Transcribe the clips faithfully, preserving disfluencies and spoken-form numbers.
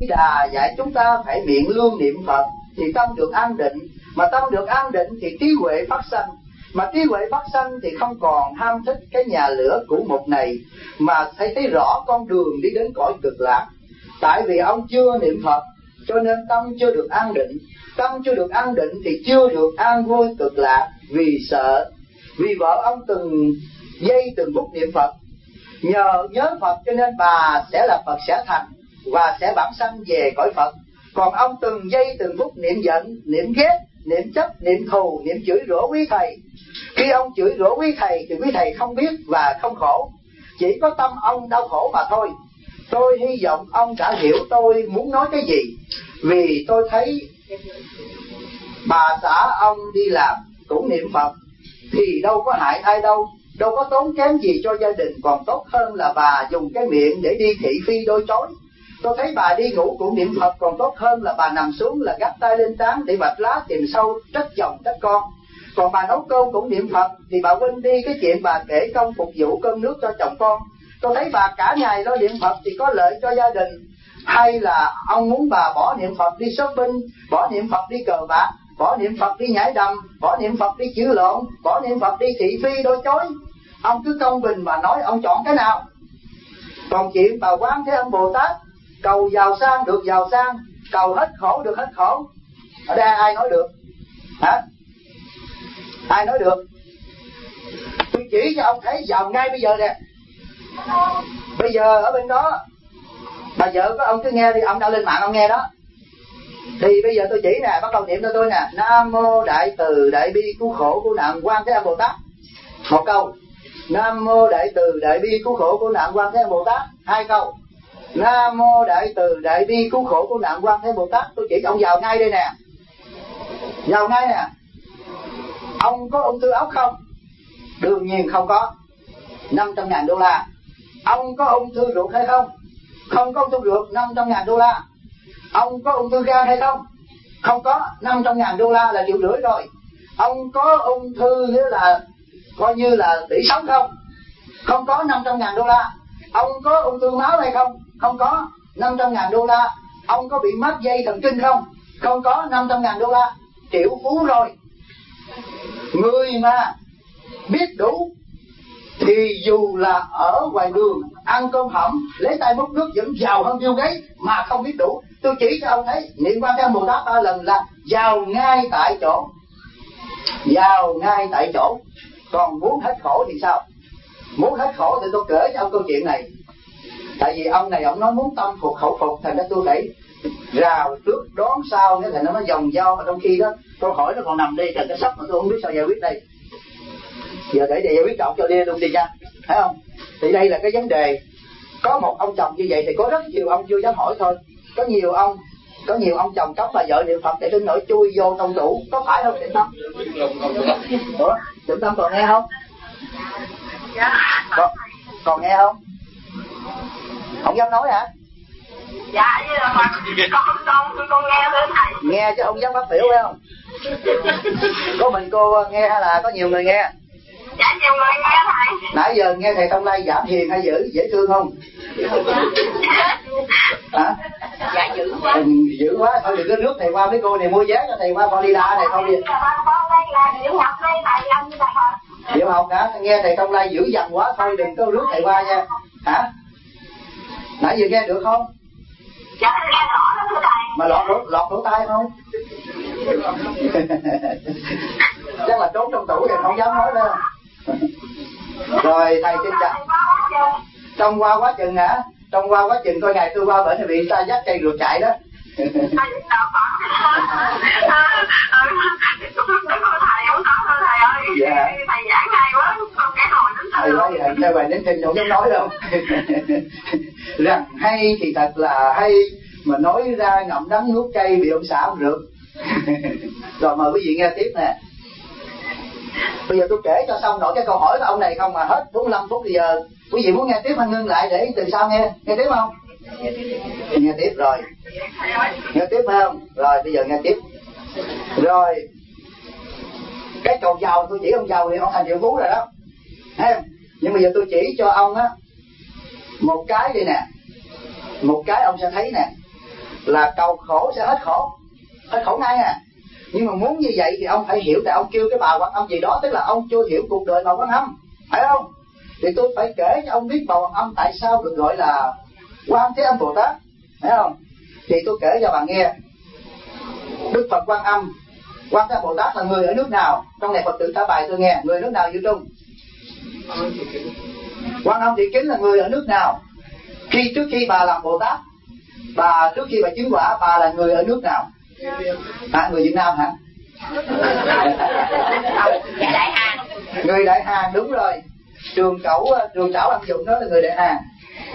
Đà dạy chúng ta phải miệng lương niệm Phật thì tâm được an định, mà tâm được an định thì trí huệ phát sanh, mà trí huệ phát sanh thì không còn ham thích cái nhà lửa cũ một này, mà thấy thấy rõ con đường đi đến cõi cực lạc. Tại vì ông chưa niệm Phật cho nên tâm chưa được an định, tâm chưa được an định thì chưa được an vui cực lạc. Vì sợ, vì vợ ông từng giây từng phút niệm Phật, nhờ nhớ Phật cho nên bà sẽ là Phật sẽ thành và sẽ bản sanh về cõi Phật. Còn ông từng giây từng phút niệm giận, niệm ghét, niệm chấp, niệm thù, niệm chửi rủa quý thầy. Khi ông chửi rủa quý thầy thì quý thầy không biết và không khổ, chỉ có tâm ông đau khổ mà thôi. Tôi hy vọng ông đã hiểu tôi muốn nói cái gì, vì tôi thấy bà xã ông đi làm cũng niệm Phật thì đâu có hại ai đâu, đâu có tốn kém gì cho gia đình, còn tốt hơn là bà dùng cái miệng để đi thị phi đôi chối. Tôi thấy bà đi ngủ cũng niệm Phật, còn tốt hơn là bà nằm xuống là gác tay lên trán để vạch lá tìm sâu trách chồng trách con. Còn bà nấu cơm cũng niệm Phật thì bà quên đi cái chuyện bà kể công phục vụ cơm nước cho chồng con. Tôi thấy bà cả ngày lo niệm Phật thì có lợi cho gia đình. Hay là ông muốn bà bỏ niệm Phật đi shopping, bỏ niệm Phật đi cờ bạc, bỏ niệm Phật đi nhảy đầm, bỏ niệm Phật đi chữ lộn, bỏ niệm Phật đi thị phi đôi chối. Ông cứ công bình mà nói ông chọn cái nào. Còn chuyện bà Quán Thế Âm Bồ Tát cầu giàu sang được giàu sang, cầu hết khổ được hết khổ, ở đây ai nói được hả? Ai nói được? Tôi chỉ cho ông thấy giàu ngay bây giờ nè. Bây giờ ở bên đó bà vợ của ông cứ nghe đi, ông đã lên mạng ông nghe đó. Thì bây giờ tôi chỉ nè, bắt đầu niệm cho tôi nè: Nam mô Đại Từ Đại Bi Cứu Khổ Cứu Nạn Quan Thế Âm Bồ Tát. Một câu. Nam mô Đại Từ Đại Bi Cứu Khổ Cứu Nạn Quan Thế Âm Bồ Tát. Hai câu. Nam mô Đại Từ Đại Bi Cứu Khổ Cứu Nạn Quan Thế Âm Bồ Tát. Tôi chỉ cho ông giàu ngay đây nè. Giàu ngay nè. Ông có ung thư óc không? Đương nhiên không có. năm trăm ngàn đô la. Ông có ung thư ruột hay không? Không có ung thư ruột, năm trăm ngàn đô la. Ông có ung thư gan hay không? Không có, năm trăm ngàn đô la là triệu rưỡi rồi. Ông có ung thư nghĩa là coi như là tỷ sống không? Không có, năm trăm ngàn đô la. Ông có ung thư máu hay không? Không có, năm trăm ngàn đô la. Ông có bị mắc dây thần kinh không? Không có, năm trăm ngàn đô la. Triệu phú rồi. Người mà biết đủ thì dù là ở ngoài đường ăn cơm hẩm lấy tay múc nước vẫn giàu hơn Bill Gates mà không biết đủ. Tôi chỉ cho ông thấy niệm Quan Thế Âm Bồ Tát ba lần là giàu ngay tại chỗ, giàu ngay tại chỗ. Còn muốn hết khổ thì sao? Muốn hết khổ thì tôi kể cho ông câu chuyện này. Tại vì ông này ông nói muốn tâm phục khẩu phục, thành ra tôi phải rào trước đón sau, nên thành nó nói vòng vo. Mà trong khi đó câu hỏi nó còn nằm đây trên cái sách mà tôi không biết sao giải quyết đây. Giờ để để giải quyết chọn cho đi luôn đi nha, thấy không? Thì đây là cái vấn đề. Có một ông chồng như vậy thì có rất nhiều ông chưa dám hỏi thôi. Có nhiều ông, có nhiều ông chồng cấm bà vợ niệm Phật để đến nỗi chui vô trong tủ, có phải không Tịnh Tâm? Ủa, Tịnh Tâm còn nghe không? Còn, còn nghe không? Không dám nói hả? Dạ, với là mà con con con nghe lên thầy. Nghe chứ không dám phát biểu phải không? Có mình cô nghe hay là có nhiều người nghe? Dạ nhiều người nghe thầy. Nãy giờ nghe thầy Thông Lai giảm hiền hay dữ, dễ thương không? Hả? Dạ dữ quá. Ừ, dữ quá, thôi đừng có rước thầy qua mấy cô này mua vé cho thầy qua Florida này thôi đi. Con đây là Diệu học đây thầy làm như thầy. Diệu học hả? Nghe thầy Thông Lai dữ dằn quá, thôi đừng có rước thầy qua nha. Hả? Nãy giờ nghe được không? Dạ nghe rõ lắm thưa thầy. Mà lọt lọt, lọt lỗ tai không? Chắc là trốn trong tủ thì không dám nói đâu. Rồi thầy xin chào. Trong qua quá chừng hả? Trong qua quá chừng coi ngày tôi qua bệnh thì bị ta dắt cây rượt chạy đó. Thầy không có đâu thầy ơi. Dạ. Thầy giảng hay quá, con cái hồi đến hay quá vậy, theo bài đến tin không dám nói đâu. Rằng hay thì thật là hay, mà nói ra ngậm đắng nuốt cay bị ông xã ông rượt. Rồi mời quý vị nghe tiếp nè. Bây giờ tôi kể cho xong nổi cái câu hỏi của ông này không mà hết bốn mươi lăm phút. Bây giờ quý vị muốn nghe tiếp hay ngưng lại để từ sau nghe? Nghe tiếp không? Nghe tiếp rồi. Nghe tiếp phải không? Rồi bây giờ nghe tiếp. Rồi cái cầu giàu tôi chỉ ông giàu thì ông thành triệu phú rồi đó. Thấy không? Nhưng bây giờ tôi chỉ cho ông á một cái đây nè. Một cái ông sẽ thấy nè. là cầu khổ sẽ hết khổ, hết khổ ngay à. Nhưng mà muốn như vậy thì ông phải hiểu, tại ông kêu cái bà Quan Âm gì đó, tức là ông chưa hiểu cuộc đời bà Quan Âm, phải không? Thì tôi phải kể cho ông biết bà Quan Âm tại sao được gọi là Quan Thế Âm Bồ Tát, phải không? Thì tôi kể cho bà nghe. Đức Phật Quan Âm, Quan Thế Âm Bồ Tát là người ở nước nào? Trong này Phật tử trả bài tôi nghe, người nước nào Duy Trung? Quan Âm Thị Kính là người ở nước nào? Khi trước khi bà làm Bồ Tát, bà trước khi bà chứng quả, bà là người ở nước nào? À, người Việt Nam hả? Đại Hàn. Người Đại Hàn, đúng rồi. Trường cẩu, trường trảo Lâm Dụng đó là người Đại Hàn.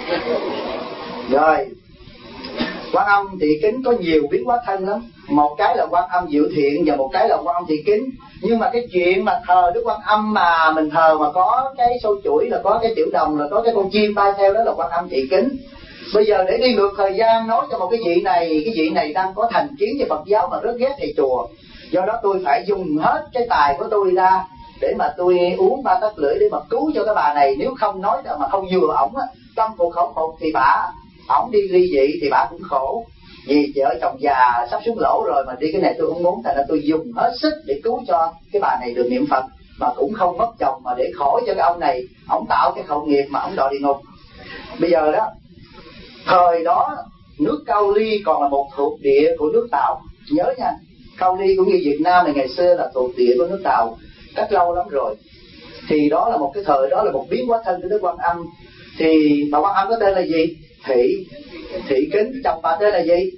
Rồi, Quan Âm Thị Kính có nhiều biến hóa thân lắm. Một cái là Quan Âm Diệu Thiện và một cái là Quan Âm Thị Kính. Nhưng mà cái chuyện mà thờ Đức Quan Âm mà mình thờ mà có cái sâu chuỗi, là có cái tiểu đồng, là có cái con chim bay theo, đó là Quan Âm Thị Kính. Bây giờ để đi ngược thời gian nói cho một cái vị này, cái vị này đang có thành kiến về Phật giáo mà rất ghét thầy chùa. Do đó tôi phải dùng hết cái tài của tôi ra để mà tôi uống ba tắc lưỡi để mà cứu cho cái bà này. Nếu không nói mà không vừa ổng á, tâm phục khẩu phục thì bà, ổng đi ly dị thì bà cũng khổ. Vì vợ chồng già sắp xuống lỗ rồi mà đi cái này tôi không muốn, thành ra tôi dùng hết sức để cứu cho cái bà này được niệm Phật mà cũng không mất chồng, mà để khổ cho cái ông này, ổng tạo cái khẩu nghiệp mà ổng đọa địa ngục. Bây giờ đó, thời đó nước Cao Ly còn là một thuộc địa của nước Tàu, nhớ nha. Cao Ly cũng như Việt Nam này ngày xưa là thuộc địa của nước Tàu, cách lâu lắm rồi. Thì đó là một cái thời, đó là một biến hóa thân của Đức Quan Âm. Thì bà Quan Âm có tên là gì? Thị Thị Kính. Chồng bà tên là gì?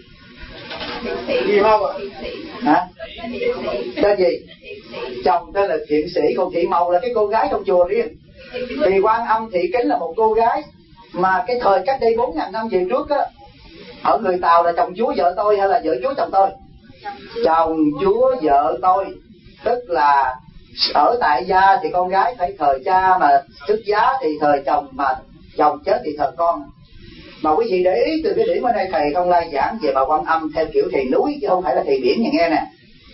Gì Mâu ạ? Hả? Tên gì? Chồng tên là Thiện Sĩ, còn Thị Mâu là cái cô gái trong chùa riêng. Thì Quan Âm Thị Kính là một cô gái mà cái thời cách đây bốn ngàn năm về trước á, ở người Tàu là chồng chúa vợ tôi hay là vợ chúa chồng tôi? Chồng chúa vợ tôi. Tức là ở tại gia thì con gái phải thờ cha, mà xuất giá thì thờ chồng, mà chồng chết thì thờ con. Mà quý vị để ý từ cái điểm ở đây thầy không lai giảng về bà Quan Âm theo kiểu thầy núi chứ không phải là thầy biển, nhà nghe nè.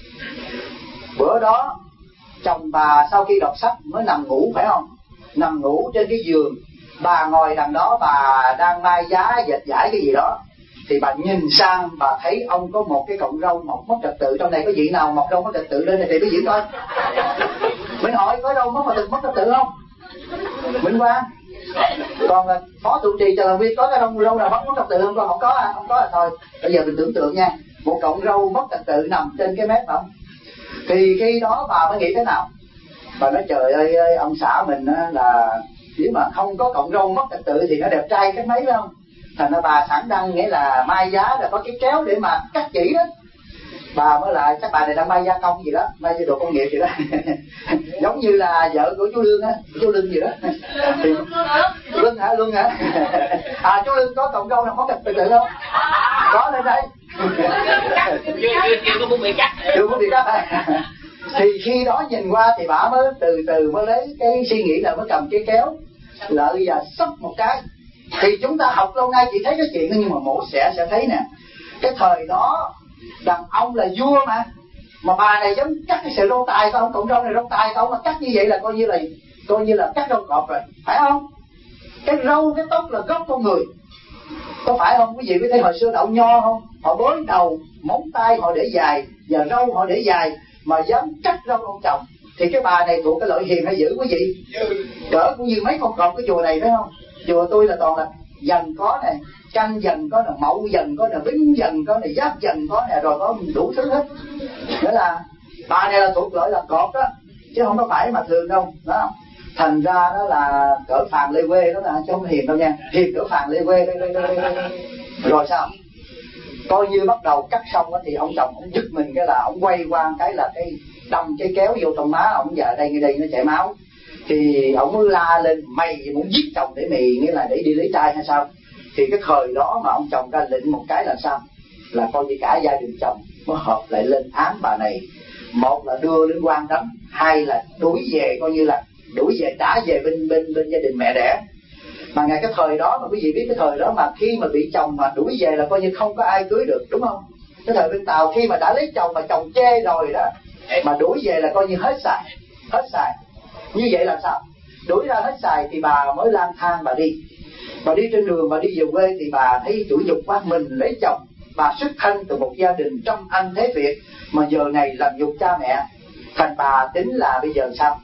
Bữa đó chồng bà sau khi đọc sách mới nằm ngủ, phải không? Nằm ngủ trên cái giường, bà ngồi đằng đó, bà đang mai giá dệt vải cái gì đó. Thì bà nhìn sang, bà thấy ông có một cái cọng râu mọc mất trật tự. Trong này có vị nào mọc râu mất trật tự lên thì có diễn coi. Mình hỏi có râu mất mất trật tự không? Minh Quang. Còn phó trụ trì Trần Làm Viên có cái râu râu nào mất mất trật tự không? Không có à, không có à thôi. Bây giờ mình tưởng tượng nha, một cọng râu mất trật tự nằm trên cái mép không? Thì khi đó bà mới nghĩ thế nào? Bà nói trời ơi, ơi ông xã mình là nếu mà không có cọng râu mất trật tự thì nó đẹp trai cách mấy, phải không? Thành ra bà sẵn đang nghĩa là mai giá là có cái kéo để mà cắt chỉ đó. Bà mới lại chắc bà này đang mai gia công gì đó, mai gia đồ công nghiệp gì đó. Giống như là vợ của chú Lương á, chú Lương gì đó. Thì Lương hả, Lương hả? À chú Lương có cọng râu nào có trật tự không? Có lên đây. Chưa có muốn bị cắt. Chưa có bị cắt. Thì khi đó nhìn qua thì bà mới từ từ mới lấy cái suy nghĩ là mới cầm cái kéo lợi và xốc một cái. Thì chúng ta học lâu nay chỉ thấy cái chuyện đó, nhưng mà mổ xẻ sẽ thấy nè. Cái thời đó đàn ông là vua mà, mà bà này giống cắt cái sợi râu tài không, cộng râu này râu tài không, mà cắt như vậy là coi như là coi như là cắt râu cọp rồi, phải không? Cái râu cái tóc là gốc con người, có phải không? Quý vị có thấy hồi xưa đậu nho không? Họ bới đầu, móng tay họ để dài và râu họ để dài, mà dám cắt râu ông chồng. Thì cái bà này thuộc cái loại hiền hay dữ quý vị? Cỡ cũng như mấy con cọp cái chùa này, phải không? Chùa tôi là toàn là dần có nè, canh dần có nè, mậu dần có nè, bính dần có nè, giáp dần có nè, rồi có đủ thứ hết. Nghĩa là bà này là thuộc loại là cọp đó, chứ không có phải mà thường đâu, đó. Thành ra đó là cỡ Phàn Lê Quê đó là, chứ không hiền đâu nha, hiền cỡ Phàn Lê Quê đây, đây, đây, đây. Rồi sao? Coi như bắt đầu cắt xong đó, thì ông chồng ông giật mình cái là ông quay qua cái là cái đâm cái kéo vô trong má ông, giờ đây ngay đây nó chảy máu. Thì ông mới la lên, mày muốn giết chồng để mày nghĩa là để đi lấy trai hay sao? Thì cái thời đó mà ông chồng ra lệnh một cái là sao? Là coi như cả gia đình chồng mới hợp lại lên án bà này. Một là đưa đến quan đấm, hai là đuổi về, coi như là đuổi về trả về bên bên bên gia đình mẹ đẻ. Mà ngày cái thời đó mà quý vị biết, cái thời đó mà khi mà bị chồng mà đuổi về là coi như không có ai cưới được, đúng không? Cái thời bên Tàu khi mà đã lấy chồng mà chồng chê rồi đó, mà đuổi về là coi như hết xài, hết xài. Như vậy là sao? Đuổi ra hết xài thì bà mới lang thang bà đi. Bà đi trên đường, bà đi về quê thì bà thấy chủ dục quá, mình lấy chồng bà xuất thân từ một gia đình trong Anh thế Việt mà giờ này làm nhục cha mẹ, thành bà tính là bây giờ sao?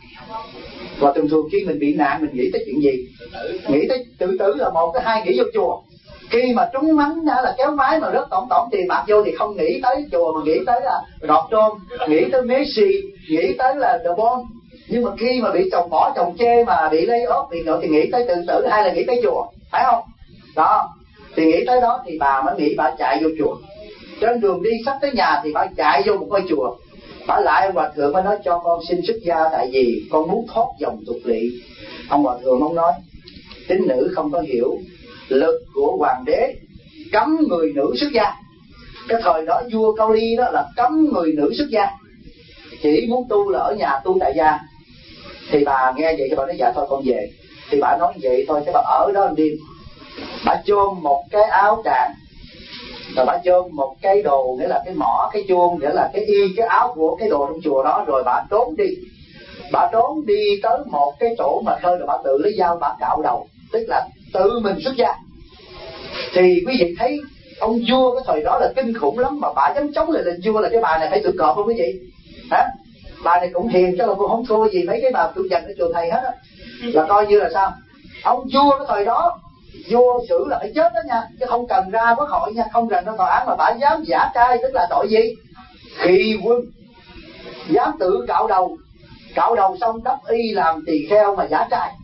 Và thường thường khi mình bị nạn mình nghĩ tới chuyện gì? Nghĩ tới tự tử là một, cái hai nghĩ vô chùa. Khi mà trúng mắng đã là kéo máy mà rớt tổng tổng tiền bạc vô thì không nghĩ tới chùa mà nghĩ tới là đọt trôn, nghĩ tới Messi, nghĩ tới là The Bond. Nhưng mà khi mà bị chồng bỏ chồng chê mà bị lay off bị nọ thì nghĩ tới tự tử hay là nghĩ tới chùa, phải không? Đó, thì nghĩ tới đó thì bà mới nghĩ bà chạy vô chùa. Trên đường đi sắp tới nhà thì bà chạy vô một ngôi chùa. Bà lại ông hòa thượng mới nói cho con xin xuất gia, tại vì con muốn thoát dòng tục lỵ. Ông hòa thượng ông nói tín nữ không có hiểu lực của hoàng đế cấm người nữ xuất gia. Cái thời đó vua Cao Ly đó là cấm người nữ xuất gia, chỉ muốn tu là ở nhà tu tại gia. Thì bà nghe vậy thì bà nói dạ thôi con về. Thì bà nói vậy thôi chứ bà ở đó một đêm. Bà chôn một cái áo tràng, rồi bà chôn một cái đồ, nghĩa là cái mỏ, cái chuông, nghĩa là cái y, cái áo của cái đồ trong chùa đó. Rồi bà trốn đi. Bà trốn đi tới một cái chỗ mà thôi, rồi bà tự lấy dao bà cạo đầu, tức là tự mình xuất gia. Thì quý vị thấy ông vua cái thời đó là kinh khủng lắm, mà bà dám chống lại lên vua là cái bà này phải tự cọp không quý vị? Hả? Bà này cũng hiền chứ là cô không thua gì mấy cái bà tu dần ở chùa thầy hết á. Là coi như là sao? Ông vua cái thời đó, vua xử là phải chết đó nha, chứ không cần ra quốc hội nha, không cần ra tòa án. Mà bà dám giả trai, tức là tội gì? Khi quân. Dám tự cạo đầu, cạo đầu xong đắp y làm tỳ kheo mà giả trai,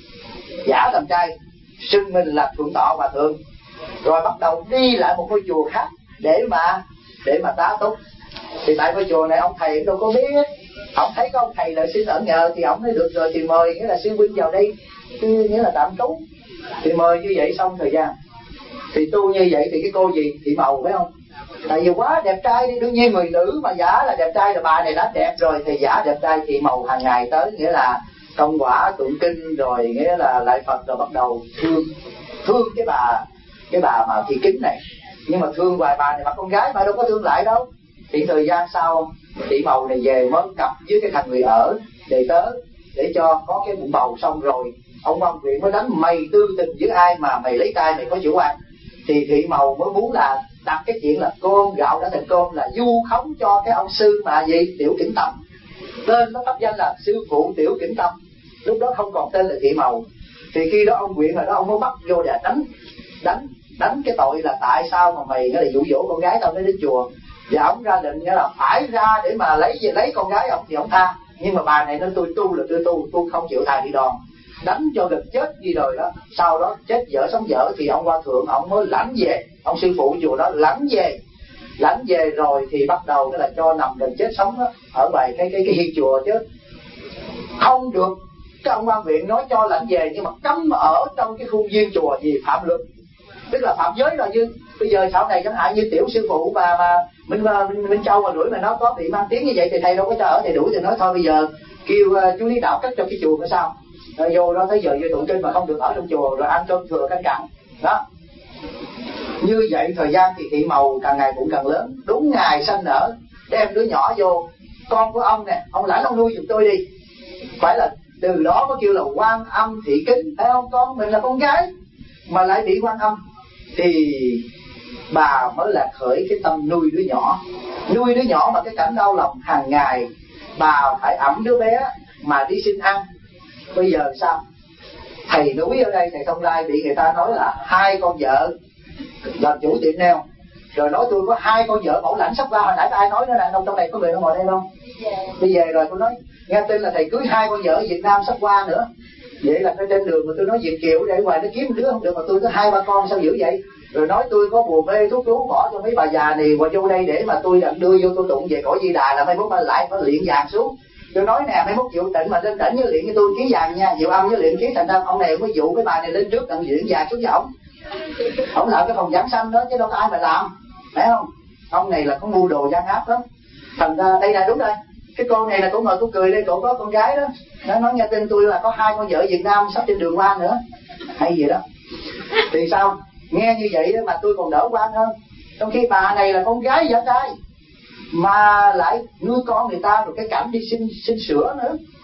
giả làm trai, xưng mình là thượng tọa hòa thượng. Rồi bắt đầu đi lại một ngôi chùa khác để mà để mà tá túc. Thì tại ngôi chùa này ông thầy đâu có biết, ông thấy có ông thầy là xin ở nhờ thì ông nói được rồi thì mời, nghĩa là sư huynh vào đây, nghĩa là tạm trú. Thì mời như vậy xong thời gian thì tu như vậy thì cái cô gì Thị Màu phải không? Tại vì quá đẹp trai đi, đương nhiên người nữ mà giả là đẹp trai, là bà này đã đẹp rồi thì giả đẹp trai. Thị Màu hàng ngày tới, nghĩa là công quả tụng kinh rồi nghĩa là lại Phật, rồi bắt đầu thương thương cái bà cái bà mà Thị Kính này. Nhưng mà thương hoài bà này, bà con gái mà đâu có thương lại đâu. Thì thời gian sau Thị Màu này về mới cặp với cái thằng người ở đệ tớ để cho có cái bụng bầu. Xong rồi ông quan huyện mới đánh mày tư tình với ai mà mày lấy tay mày có chủ quan. Thì Thị Màu mới muốn là đặt cái chuyện là cơm gạo đã thành cơm, là du khống cho cái ông sư mà gì Tiểu Kính Tâm. Tên nó pháp danh là sư phụ Tiểu Kính Tâm, lúc đó không còn tên là Thị Màu. Thì khi đó ông huyện rồi đó, ông mới bắt vô để đánh đánh đánh cái tội là tại sao mà mày nó là dụ dỗ con gái tao mới đến chùa. Và ông ra lệnh nghĩa là phải ra để mà lấy lấy con gái ông thì ông tha. Nhưng mà bà này nói tôi tu là tôi tu, tôi không chịu thà đi đòn, đánh cho gần chết đi rồi đó. Sau đó chết dở sống dở thì ông hòa thượng ông mới lãnh về, ông sư phụ chùa đó lãnh về lãnh về rồi thì bắt đầu cái là cho nằm gần chết sống đó ở ngoài cái cái cái hiên chùa. Chứ không được, cái ông quan huyện nói cho lãnh về nhưng mà cấm ở trong cái khuôn viên chùa vì phạm luật, tức là phạm giới rồi. Như bây giờ sau này chẳng hạn như tiểu sư phụ mà mà Minh Minh, Minh Châu mà đuổi mà nó có bị mang tiếng như vậy thì thầy đâu có cho ở, thầy đuổi thì nói thôi bây giờ kêu uh, chú lý đạo cắt cho cái chùa nữa sao. Rồi vô đó tới giờ vô tụng kinh mà không được ở trong chùa, rồi ăn cơm thừa canh cặn đó. Như vậy thời gian thì Thị Màu càng ngày cũng càng lớn. Đúng ngày sanh nở đem đứa nhỏ vô, con của ông nè, ông lãnh ông nuôi giùm tôi đi. Phải là từ đó có kêu là Quan Âm Thị Kính, thấy không? Con mình là con gái mà lại bị Quan Âm. Thì bà mới là khởi cái tâm nuôi đứa nhỏ. Nuôi đứa nhỏ mà cái cảnh đau lòng hàng ngày, bà phải ẵm đứa bé mà đi xin ăn. Bây giờ sao? Thầy núi ở đây, thầy Thông Lai bị người ta nói là hai con vợ làm chủ tiệm nail, rồi nói tôi có hai con vợ bảo lãnh sắp qua. Hồi nãy ai nói nữa nè, đâu trong này có người đâu ngồi đây không? Bây giờ rồi tôi nói nghe tin là thầy cưới hai con vợ ở Việt Nam sắp qua nữa. Vậy là cái trên đường mà tôi nói Việt kiều để ngoài nó kiếm một đứa không được, mà tôi có hai ba con sao dữ vậy? Rồi nói tôi có bùa mê thuốc cứu bỏ cho mấy bà già này qua vô đây để mà tôi đặng đưa vô tôi tụng về cõi Di Đà, là mấy mốt lại có luyện vàng xuống. Tôi nói nè, mấy mốt Diệu Tịnh mà lên đỉnh với luyện với tôi ký vàng nha, Diệu Âm với luyện ký thành ra ông này mới dụ cái bà này lên trước đặng luyện vàng xuống với ổng. Ổng làm cái phòng giảng sanh đó chứ đâu có ai mà làm, phải không? Ông này là có mưu đồ gian áp lắm. Thành ra đây là đúng rồi. Cái con này là cổ ngồi cổ cười đây, cổ có con gái đó. Nó nói nghe tin tôi là có hai con vợ Việt Nam sắp trên đường qua nữa, hay gì đó. Thì sao? Nghe như vậy mà tôi còn đỡ quan hơn. Trong khi bà này là con gái giả trai mà lại nuôi con người ta, rồi cái cảnh đi xin xin sữa nữa,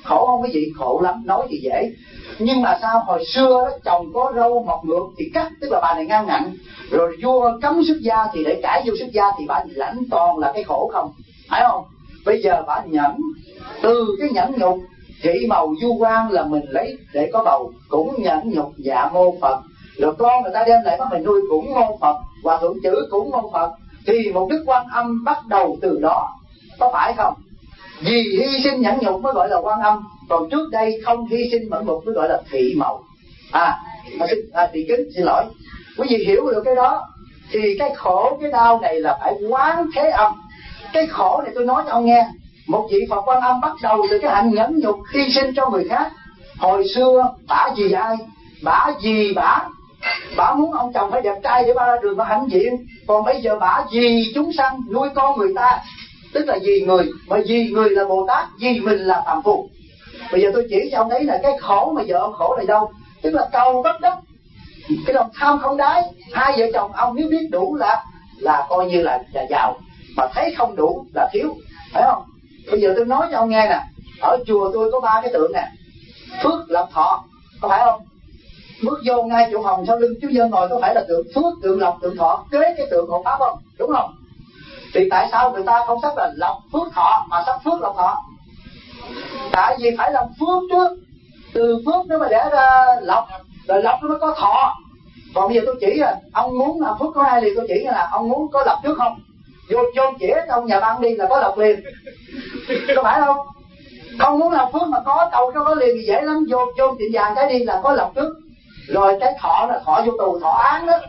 Khổ không quý vị? Khổ lắm, nói thì dễ. Nhưng mà sao hồi xưa đó, chồng có râu mọc ngược thì cắt, tức là bà này ngang ngạnh. Rồi vua cấm xuất gia thì để cãi vô xuất gia thì bà lãnh toàn là cái khổ không, phải không? Bây giờ bà nhẫn, từ cái nhẫn nhục thị màu du quan là mình lấy để có bầu, cũng nhẫn nhục dạ mô Phật. Rồi con người ta đem lại bắt mình nuôi cũng mô Phật, hòa thượng chữ cũng mô Phật. Thì một Đức Quan Âm bắt đầu từ đó, có phải không? Vì hy sinh nhẫn nhục mới gọi là Quan Âm, còn trước đây không hy sinh mẫn mục mới gọi là thị màu. À, à thị kính, xin lỗi. Quý vị hiểu được cái đó thì cái khổ cái đau này là phải quán thế âm. Cái khổ này tôi nói cho ông nghe, một vị Phật Quan Âm bắt đầu từ cái hạnh nhẫn nhục hy sinh cho người khác. Hồi xưa bả vì ai? Bả vì bả Bả muốn ông chồng phải đẹp trai để ba ra đường ba hãnh diện. Còn bây giờ bả vì chúng sanh nuôi con người ta, tức là vì người, mà vì người là Bồ Tát, vì mình là phàm phu. Bây giờ tôi chỉ cho ông thấy là cái khổ mà vợ ông khổ này đâu, tức là cầu bất đắc, cái lòng tham không đáy. Hai vợ chồng ông nếu biết đủ là là coi như là, là giàu, mà thấy không đủ là thiếu, phải không? Bây giờ tôi nói cho ông nghe nè, ở chùa tôi có ba cái tượng nè, Phước Lộc Thọ, có phải không? Bước vô ngay chỗ hồng sau lưng chú Dân ngồi có phải là tượng Phước, tượng Lộc, tượng Thọ kế cái tượng hộ pháp không? Đúng không? Thì tại sao người ta không sắp là Lộc Phước Thọ mà sắp Phước Lộc Thọ? Tại vì phải làm phước trước, từ phước nó mà đẻ ra lộc, rồi lộc nó mới có thọ. Còn bây giờ tôi chỉ là ông muốn làm phước có hai liền, tôi chỉ là ông muốn có lộc trước không? Vô chôn chĩa trong nhà băng đi là có lộc liền, có phải không? Không muốn làm phước mà có cầu nó có liền thì dễ lắm, vô chôn tiệm vàng cái đi là có lộc trước. Rồi cái thọ là thọ vô tù, thọ án đó,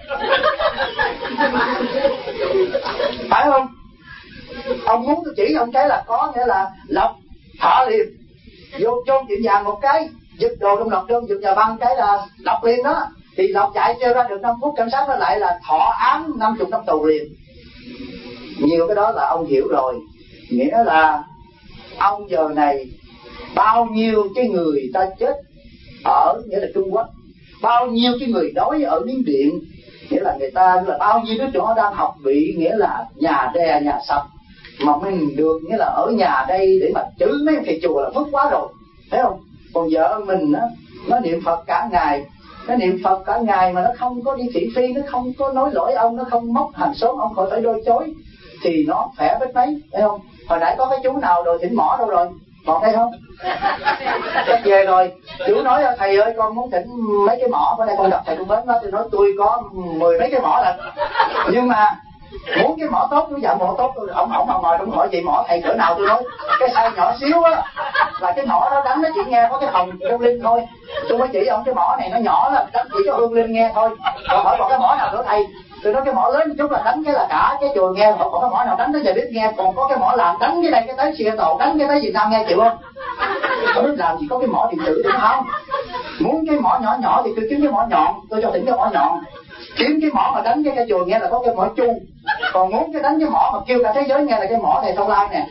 phải không? Ông muốn tôi chỉ ông cái là có nghĩa là lộc thọ liền, vô chôn tiệm vàng một cái giật đồ trong lọc trơn, giật nhà băng cái là lộc liền đó. Thì lộc chạy chưa ra được năm phút cảnh sát nó lại là thọ án năm mươi năm tù liền. Nhiều cái đó là ông hiểu rồi. Nghĩa là ông giờ này bao nhiêu cái người ta chết ở nghĩa là Trung Quốc, bao nhiêu cái người đói ở Miến Điện, nghĩa là người ta là bao nhiêu đứa nhỏ đang học bị nghĩa là nhà đè nhà sập, mà mình được nghĩa là ở nhà đây để mà chữ mấy thầy chùa là phước quá rồi, thấy không? Còn vợ mình á, nó niệm Phật cả ngày, nó niệm Phật cả ngày mà nó không có đi thị phi, nó không có nói lỗi ông, nó không móc hành xóm ông khỏi phải đôi chối, thì nó khỏe biết mấy, thấy không? Hồi nãy có cái chú nào rồi thỉnh mỏ đâu rồi, còn đây không? Chắc về rồi. Chú nói thầy ơi con muốn thỉnh mấy cái mỏ, bữa nay con gặp thầy trong bến đó, tôi nói tôi có mười mấy cái mỏ lần, nhưng mà muốn cái mỏ tốt, tôi dạ mỏ tốt, ông ổng ông ngồi trong hỏi vậy mỏ thầy cỡ nào, tôi nói cái size nhỏ xíu á, là cái mỏ đó đánh nó chỉ nghe có cái hồng hương linh thôi. Tôi mới chỉ ông cái mỏ này nó nhỏ lắm, đánh chỉ có hương linh nghe thôi. Rồi hỏi còn cái mỏ nào nữa thầy, tôi nói cái mỏ lớn một chút là đánh cái là cả cái chùa nghe, còn có cái mỏ nào đánh tới giờ biết nghe, còn có cái mỏ làm đánh cái này cái tới xìa tàu, đánh cái tới Việt Nam nghe chịu không? Không biết làm gì có cái mỏ điện tử đúng không? Muốn cái mỏ nhỏ nhỏ thì tôi kiếm cái mỏ nhọn, tôi cho thỉnh cái mỏ nhọn. Kiếm cái mỏ mà đánh cái cây chùa nghe là có cái mỏ chu. Còn muốn cái đánh cái mỏ mà kêu cả thế giới nghe là cái mỏ thầy Thông Lai nè.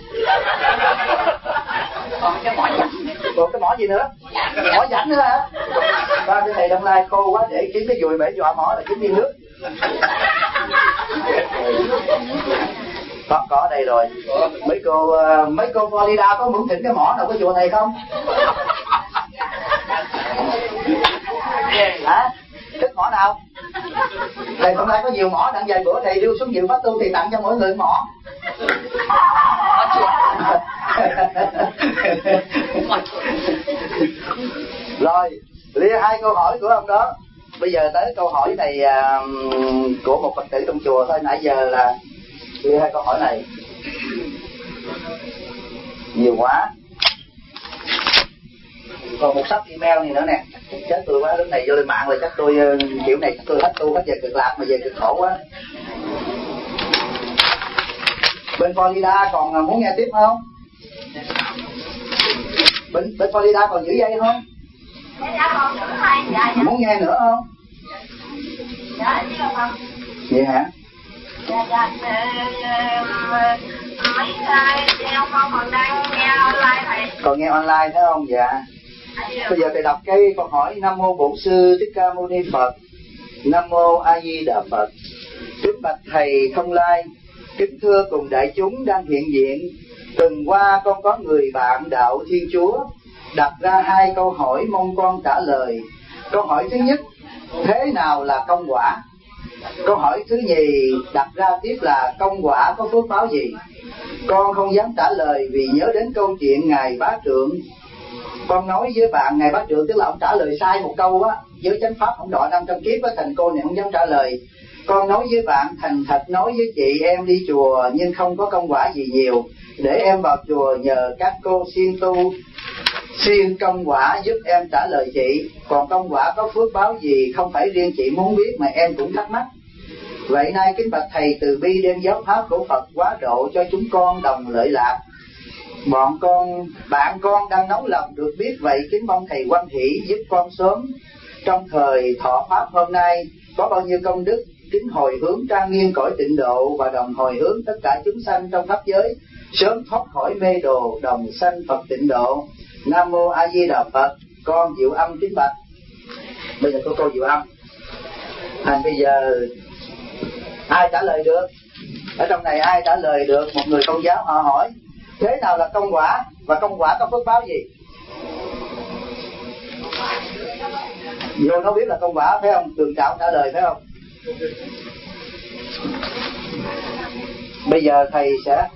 Còn cái mỏ rảnh. Còn cái mỏ gì nữa? Mỏ rảnh nữa hả? Ba cái thầy Thông Lai khô quá, để kiếm cái dùi bể dọa mỏ là kiếm viên nước. Có, có đây rồi. Mấy cô mấy cô Florida có muốn thỉnh cái mỏ nào của chùa thầy không? Hả? Thích mỏ nào? Thầy hôm nay có nhiều mỏ, đặng vài bữa thầy đưa xuống nhiều phát tu thì tặng cho mỗi người mỏ. Rồi, lia hai câu hỏi của ông đó. Bây giờ tới câu hỏi này uh, của một Phật tử trong chùa thôi. Nãy giờ là lia hai câu hỏi này nhiều quá. Còn một sắp email này nữa nè, chết tôi quá, lúc này vô lên mạng rồi chắc tôi kiểu này chắc tôi hết tu hết về cực lạc mà về cực khổ quá. Bên Florida còn muốn nghe tiếp không? Bên bên Florida còn giữ dây không? Muốn nghe nữa không? Vậy hả? Dạ dạ, mấy con còn đang nghe online thầy. Còn nghe online thấy không? Dạ. Bây giờ thầy đọc cái câu hỏi. Nam mô Bổn Sư Thích Ca Mâu Ni Phật. Nam mô A Di Đà Phật. Kính bạch thầy Thông Lai, kính thưa cùng đại chúng đang hiện diện. Tuần qua con có người bạn đạo Thiên Chúa đặt ra hai câu hỏi mong con trả lời. Câu hỏi thứ nhất, thế nào là công quả? Câu hỏi thứ nhì đặt ra tiếp là công quả có phước báo gì? Con không dám trả lời vì nhớ đến câu chuyện Ngài Bá Trượng. Con nói với bạn Ngài Bá Trượng, tức là ông trả lời sai một câu á, với chánh pháp ông đọa năm trăm kiếp á, thành cô này không dám trả lời. Con nói với bạn thành thật nói với chị, em đi chùa nhưng không có công quả gì nhiều, để em vào chùa nhờ các cô siêng tu siêng công quả giúp em trả lời chị. Còn công quả có phước báo gì không phải riêng chị muốn biết mà em cũng thắc mắc. Vậy nay kính bạch thầy từ bi đem giáo pháp của Phật quá độ cho chúng con đồng lợi lạc. Bọn con, bạn con đang nóng lòng được biết, vậy kính mong thầy hoan hỷ giúp con sớm trong thời thọ pháp hôm nay có bao nhiêu công đức, kính hồi hướng trang nghiêm cõi tịnh độ và đồng hồi hướng tất cả chúng sanh trong pháp giới sớm thoát khỏi mê đồ, đồng sanh Phật tịnh độ. Nam mô A Di Đà Phật. Con Diệu Âm kính bạch. Bây giờ có cô Diệu Âm. À, bây giờ ai trả lời được? Ở trong này ai trả lời được? Một người công giáo họ hỏi thế nào là công quả và công quả có phước báo gì? Vô nó biết là công quả phải không? Tường Trạo trả lời phải không? Bây giờ thầy sẽ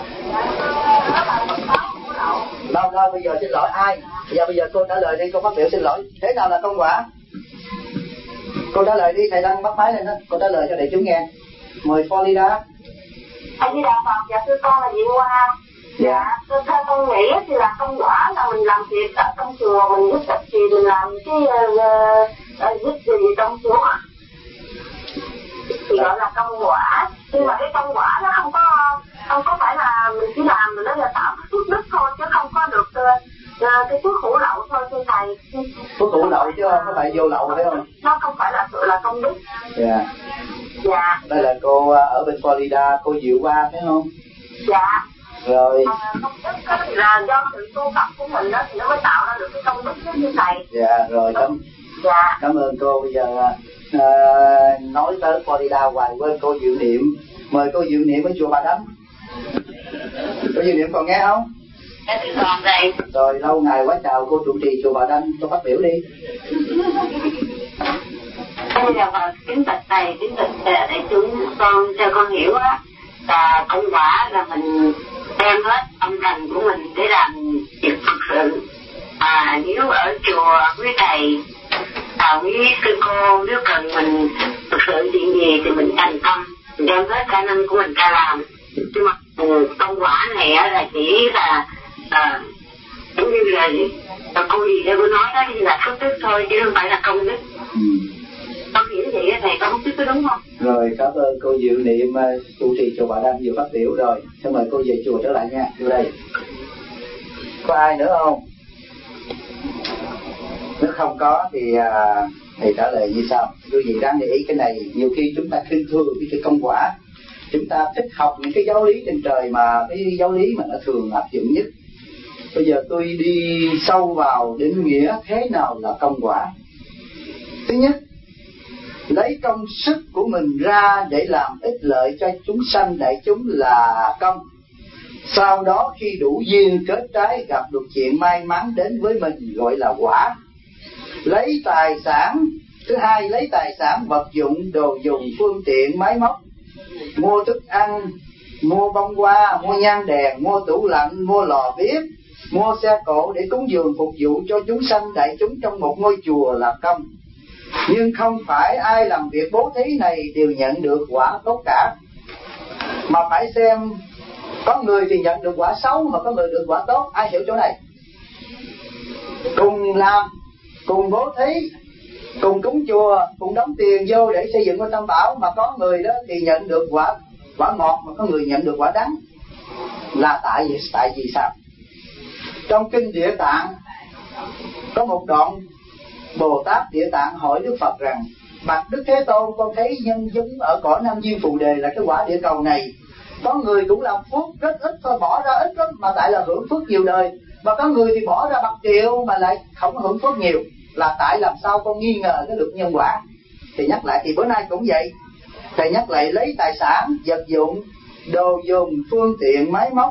đâu đâu bây giờ xin lỗi ai? Bây giờ bây giờ cô trả lời đi, cô phát biểu xin lỗi. Thế nào là công quả? Cô trả lời đi, thầy đang bắt máy lên đó. Cô trả lời cho đại chúng nghe. Mời Florida. Anh đi đạo Phật, dạ thưa con là Diệu Hoa. Dạ, thưa theo con nghĩ thì là công quả là mình làm việc ở trong chùa, mình giúp ích thì mình làm cái uh, giúp gì trong chùa thì gọi là công quả. Nhưng mà cái công quả nó không có không có phải là mình chỉ làm mình nó là tạo cái phước đức thôi, chứ không có được uh, uh, cái phước hữu lậu thôi thưa thầy. Phước hữu lậu chứ không có phải vô lậu phải không? Nó không phải là là công đức. Dạ. Yeah. Dạ. Đây là cô ở bên Florida, cô Diệu Hoa phải không? Dạ. Rồi. À, công đức đó thì là do sự tu tập của mình đó thì nó mới tạo ra được cái công đức như thầy. Dạ rồi, cảm dạ. cảm ơn cô. Bây giờ à, nói tới Florida hoài quên cô Diệu Niệm. Mời cô Diệu Niệm ở chùa Bà Đấm. Cô Diệu Niệm còn nghe không? Dạ thưa con đây. Rồi lâu ngày quá chào cô trụ trì chùa Bà Đấm, cho phát biểu đi. Bây giờ vào kính bạch thầy, kính bạch đại chúng, con cho con hiểu á là công quả là mình đem hết âm thành của mình để làm việc thực sự. À, nếu ở chùa quý thầy, à, quý sư cô nếu cần mình thực sự chuyện gì thì mình thành tâm, mình đem hết khả năng của mình ra làm. Nhưng mà công quả này là chỉ là à, cũng như là, là cô gì để cô nói đó như là phước đức thôi chứ không phải là công đức. Ừ. Con hiểu vậy á thầy, con không biết có đúng không? Rồi, cảm ơn cô Diệu Niệm trụ trì chùa Bà Đăng vừa phát biểu rồi. Xin mời cô về chùa trở lại nha. Vô đây. Có ai nữa không? Nếu không có thì à, thầy trả lời như sau. Quý vị đáng để ý cái này, nhiều khi chúng ta khinh thường cái, cái công quả. Chúng ta thích học những cái giáo lý trên trời mà cái giáo lý mà nó thường áp dụng nhất. Bây giờ tôi đi sâu vào định nghĩa thế nào là công quả. Thứ nhất, lấy công sức của mình ra để làm ích lợi cho chúng sanh đại chúng là công. Sau đó khi đủ duyên kết trái gặp được chuyện may mắn đến với mình gọi là quả. Lấy tài sản, thứ hai lấy tài sản vật dụng, đồ dùng, phương tiện, máy móc, mua thức ăn, mua bông hoa, mua nhang đèn, mua tủ lạnh, mua lò bếp, mua xe cộ để cúng dường phục vụ cho chúng sanh đại chúng trong một ngôi chùa là công. Nhưng không phải ai làm việc bố thí này đều nhận được quả tốt cả, mà phải xem có người thì nhận được quả xấu mà có người được quả tốt. Ai hiểu chỗ này? Cùng làm, cùng bố thí, cùng cúng chùa, cùng đóng tiền vô để xây dựng ngôi tam bảo, mà có người đó thì nhận được quả quả ngọt mà có người nhận được quả đắng. Là tại vì tại vì sao? Trong kinh Địa Tạng có một đoạn Bồ Tát Địa Tạng hỏi Đức Phật rằng: bạch Đức Thế Tôn, con thấy nhân giống ở cõi Nam Diêm Phù Đề là cái quả địa cầu này, có người cũng làm phước rất ít thôi, bỏ ra ít lắm mà tại là hưởng phước nhiều đời, mà có người thì bỏ ra bạc triệu mà lại không hưởng phước nhiều. Là tại làm sao? Con nghi ngờ cái luật nhân quả. Thì nhắc lại, thì bữa nay cũng vậy, thầy nhắc lại lấy tài sản, vật dụng, đồ dùng, phương tiện, máy móc,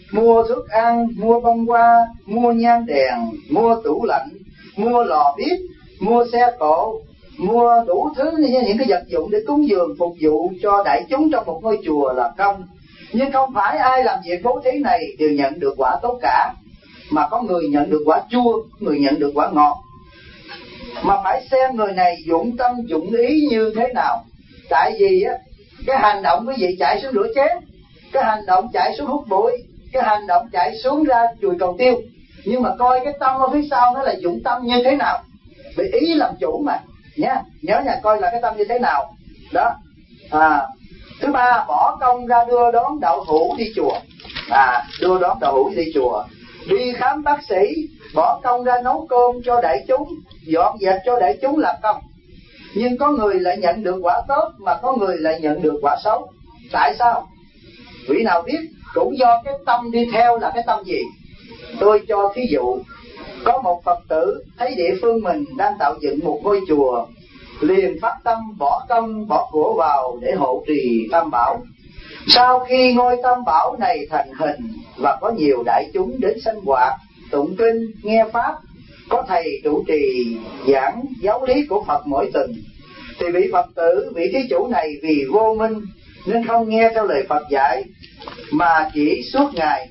mua thức ăn, mua bông hoa, mua nhang đèn, mua tủ lạnh, mua lò bếp, mua xe cộ, mua đủ thứ những cái vật dụng để cúng dường phục vụ cho đại chúng trong một ngôi chùa là công. Nhưng không phải ai làm việc bố thí này đều nhận được quả tốt cả, mà có người nhận được quả chua, người nhận được quả ngọt. Mà phải xem người này dụng tâm dụng ý như thế nào. Tại vì á, cái hành động quý vị chạy xuống rửa chén, cái hành động chạy xuống hút bụi, cái hành động chạy xuống ra chùi cầu tiêu, nhưng mà coi cái tâm ở phía sau nó là dụng tâm như thế nào. Vì ý làm chủ mà nhá, nhớ nhà coi là cái tâm như thế nào đó. À, thứ ba, bỏ công ra đưa đón đạo hữu đi chùa. À, đưa đón đạo hữu đi chùa, đi khám bác sĩ, bỏ công ra nấu cơm cho đại chúng, dọn dẹp cho đại chúng là công. Nhưng có người lại nhận được quả tốt, mà có người lại nhận được quả xấu. Tại sao? Vị nào biết? Cũng do cái tâm đi theo là cái tâm gì. Tôi cho thí dụ, có một Phật tử thấy địa phương mình đang tạo dựng một ngôi chùa, liền phát tâm bỏ công bỏ của vào để hộ trì Tam Bảo. Sau khi ngôi Tam Bảo này thành hình và có nhiều đại chúng đến sinh hoạt, tụng kinh, nghe pháp, có thầy trụ trì giảng giáo lý của Phật mỗi tuần, thì vị Phật tử, vị thí chủ này vì vô minh nên không nghe theo lời Phật dạy, mà chỉ suốt ngày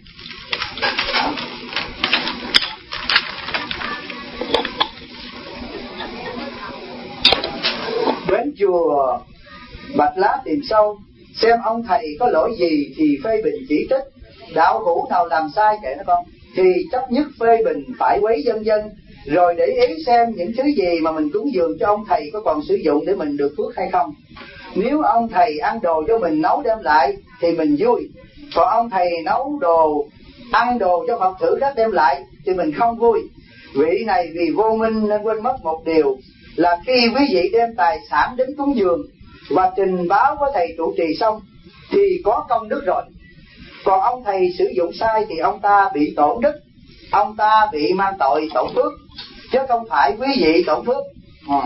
đến chùa Bạch Lá tìm sâu, xem ông thầy có lỗi gì thì phê bình chỉ trích, đạo hữu nào làm sai kệ nó con, thì chấp nhất phê bình phải quấy dân dân, rồi để ý xem những thứ gì mà mình cúng dường cho ông thầy có còn sử dụng để mình được phước hay không. Nếu ông thầy ăn đồ cho mình nấu đem lại thì mình vui, còn ông thầy nấu đồ, ăn đồ cho Phật tử khác đem lại thì mình không vui. Vị này vì vô minh nên quên mất một điều, là khi quý vị đem tài sản đến cúng dường và trình báo với thầy trụ trì xong thì có công đức rồi. Còn ông thầy sử dụng sai thì ông ta bị tổn đức, ông ta bị mang tội tổn phước, chứ không phải quý vị tổn phước. à.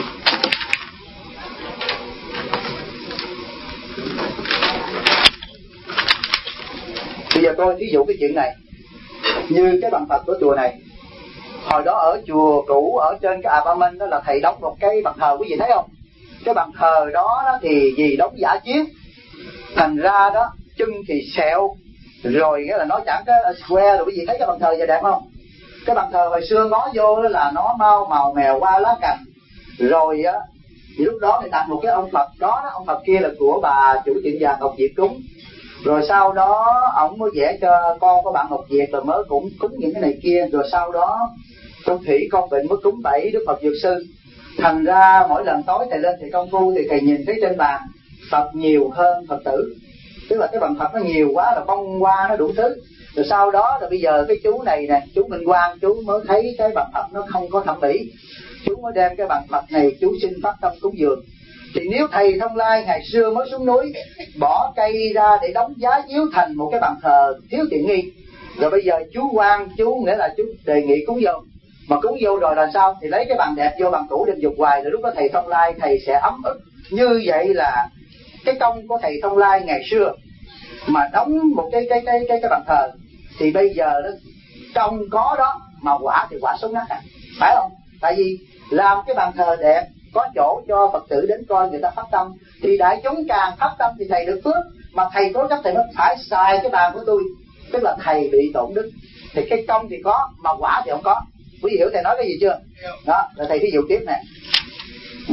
Bây giờ tôi ví dụ cái chuyện này, như cái bằng Phật của chùa này. Hồi đó ở chùa cũ ở trên cái apartment đó là thầy đóng một cái bàn thờ, quý vị thấy không? Cái bàn thờ đó, đó thì vì đóng giả chiến, thành ra đó chân thì sẹo, rồi cái là nó chẳng cái square, rồi quý vị thấy cái bàn thờ giờ đẹp không? Cái bàn thờ hồi xưa ngó vô đó là nó mau màu mèo qua lá cành. Rồi á, thì lúc đó thì đặt một cái ông Phật đó, đó ông Phật kia là của bà chủ tiệm vàng Ngọc Diệp cúng. Rồi sau đó ổng mới vẽ cho con của bạn Ngọc Diệp, rồi mới cũng cúng những cái này kia. Rồi sau đó con Thủy con bệnh mới cúng bảy Đức Phật Dược Sư. Thành ra mỗi lần tối thầy lên thầy công phu thì thầy nhìn thấy trên bàn Phật nhiều hơn Phật tử, tức là cái bàn Phật nó nhiều quá, là bông hoa nó đủ thứ. Rồi sau đó là bây giờ cái chú này nè, chú Minh Quang, chú mới thấy cái bàn Phật nó không có thẩm mỹ, chú mới đem cái bàn Phật này chú xin phát tâm cúng dường. Thì nếu thầy Thông Lai ngày xưa mới xuống núi bỏ cây ra để đóng giá chiếu thành một cái bàn thờ thiếu tiện nghi, rồi bây giờ chú Quang, chú nghĩa là chú đề nghị cúng vô, mà cúng vô rồi là sao? Thì lấy cái bàn đẹp vô bàn cũ đem dục hoài, rồi lúc đó thầy Thông Lai thầy sẽ ấm ức. Như vậy là cái công của thầy Thông Lai ngày xưa mà đóng một cái cái cái cái cái bàn thờ, thì bây giờ đó công có đó mà quả thì quả sống ngắt à, phải không? Tại vì làm cái bàn thờ đẹp, có chỗ cho Phật tử đến coi người ta phát tâm, thì đại chúng càng phát tâm thì thầy được phước. Mà thầy cố chấp thầy mới phải xài cái bàn của tôi, tức là thầy bị tổn đức. Thì cái công thì có mà quả thì không có. Quý vị hiểu thầy nói cái gì chưa? Đó, rồi thầy ví dụ tiếp nè. ừ.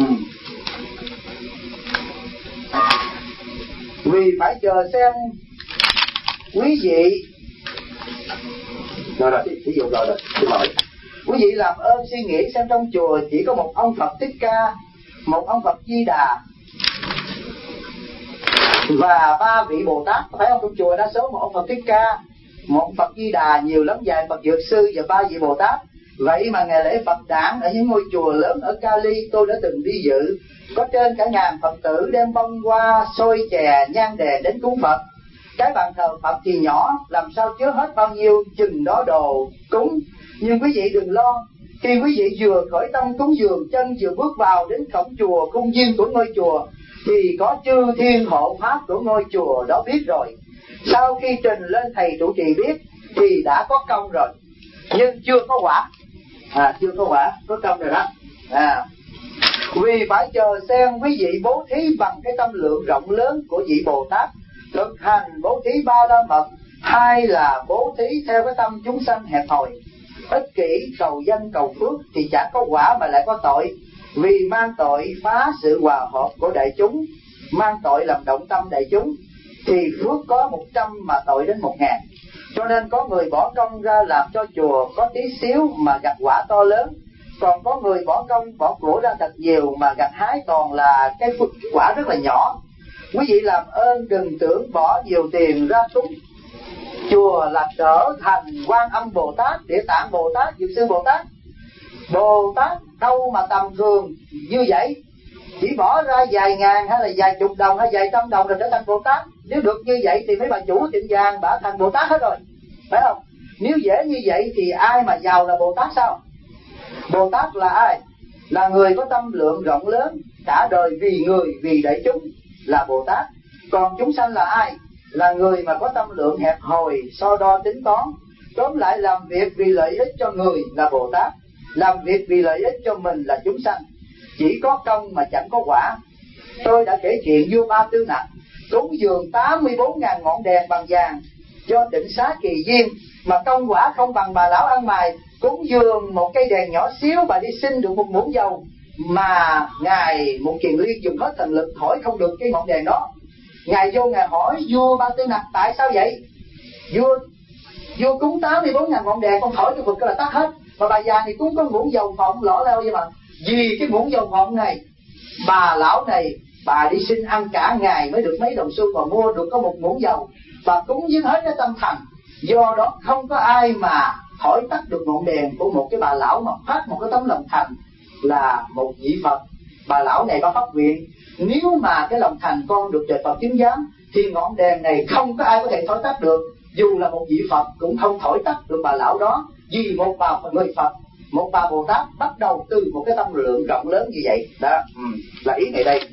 Vì phải chờ xem quý vị, rồi rồi ví dụ rồi rồi xin lỗi. Quý vị làm ơn suy nghĩ xem trong chùa chỉ có một ông Phật Thích Ca, một ông Phật Di Đà và ba vị Bồ Tát, phải không? Trong chùa đa số một ông Phật Thích Ca, một ông Phật Di Đà, nhiều lắm vài Phật Dược Sư và ba vị Bồ Tát. Vậy mà ngày lễ Phật đản ở những ngôi chùa lớn ở Cali tôi đã từng đi dự, có trên cả ngàn Phật tử đem bông hoa, xôi chè, nhang đèn đến cúng Phật. Cái bàn thờ Phật thì nhỏ, làm sao chứa hết bao nhiêu chừng đó đồ cúng. Nhưng quý vị đừng lo, khi quý vị vừa khởi tâm cúng dường, chân vừa bước vào đến cổng chùa, khuôn viên của ngôi chùa, thì có chư thiên hộ pháp của ngôi chùa đó biết rồi. Sau khi trình lên thầy trụ trì biết thì đã có công rồi, nhưng chưa có quả. À, chưa có quả, có công rồi đó. À, vì phải chờ xem quý vị bố thí bằng cái tâm lượng rộng lớn của vị Bồ Tát, thực hành bố thí ba la mật, hay là bố thí theo cái tâm chúng sanh hẹp hòi, ích kỷ, cầu danh cầu phước, thì chẳng có quả mà lại có tội. Vì mang tội phá sự hòa hợp của đại chúng, mang tội làm động tâm đại chúng, thì phước có một trăm mà tội đến một ngàn. Cho nên có người bỏ công ra làm cho chùa có tí xíu mà gặt quả to lớn, còn có người bỏ công bỏ của ra thật nhiều mà gặt hái toàn là cái phước quả rất là nhỏ. Quý vị làm ơn đừng tưởng bỏ nhiều tiền ra cúng chùa là trở thành Quan Âm Bồ Tát, Địa Tạng Bồ Tát, Dược Sư Bồ Tát. Bồ Tát đâu mà tầm thường như vậy, chỉ bỏ ra vài ngàn hay là vài chục đồng hay vài trăm đồng rồi trở thành Bồ Tát. Nếu được như vậy thì mấy bà chủ tiệm vàng đã thành Bồ Tát hết rồi, phải không? Nếu dễ như vậy thì ai mà giàu là Bồ Tát sao? Bồ Tát là ai? Là người có tâm lượng rộng lớn, cả đời vì người, vì đại chúng là Bồ Tát. Còn chúng sanh là ai? Là người mà có tâm lượng hẹp hòi, so đo tính toán. Tóm lại làm việc vì lợi ích cho người là Bồ Tát, làm việc vì lợi ích cho mình là chúng sanh. Chỉ có công mà chẳng có quả. Tôi đã kể chuyện vua Ba Tư Nặc cúng dường tám mươi bốn ngàn ngọn đèn bằng vàng cho Tịnh Xá Kỳ Viên, mà công quả không bằng bà lão ăn mày cúng dường một cây đèn nhỏ xíu bà đi xin được một muỗng dầu, mà ngài một kiền liên dùng hết thần lực thổi không được cái ngọn đèn đó. Ngài vô ngài hỏi vua Ba Tư Nặc tại sao vậy? Vua vua cúng tám mươi bốn ngàn ngọn đèn con thổi cái vực cái là tắt hết, mà bà già thì cúng có muỗng dầu phộng lõ leo vậy mà. Vì cái muỗng dầu phộng này, bà lão này bà đi xin ăn cả ngày mới được mấy đồng xu, mà mua được có một muỗng dầu, bà cúng với hết cái tâm thành. Do đó không có ai mà thổi tắt được ngọn đèn của một cái bà lão mà phát một cái tấm lòng thành là một vị Phật. Bà lão này bà phát nguyện, nếu mà cái lòng thành con được trời Phật chứng giám thì ngọn đèn này không có ai có thể thổi tắt được, dù là một vị Phật cũng không thổi tắt được bà lão đó. Vì một bà người Phật, một bà Bồ Tát bắt đầu từ một cái tâm lượng rộng lớn như vậy đó. Ừ, là ý này đây.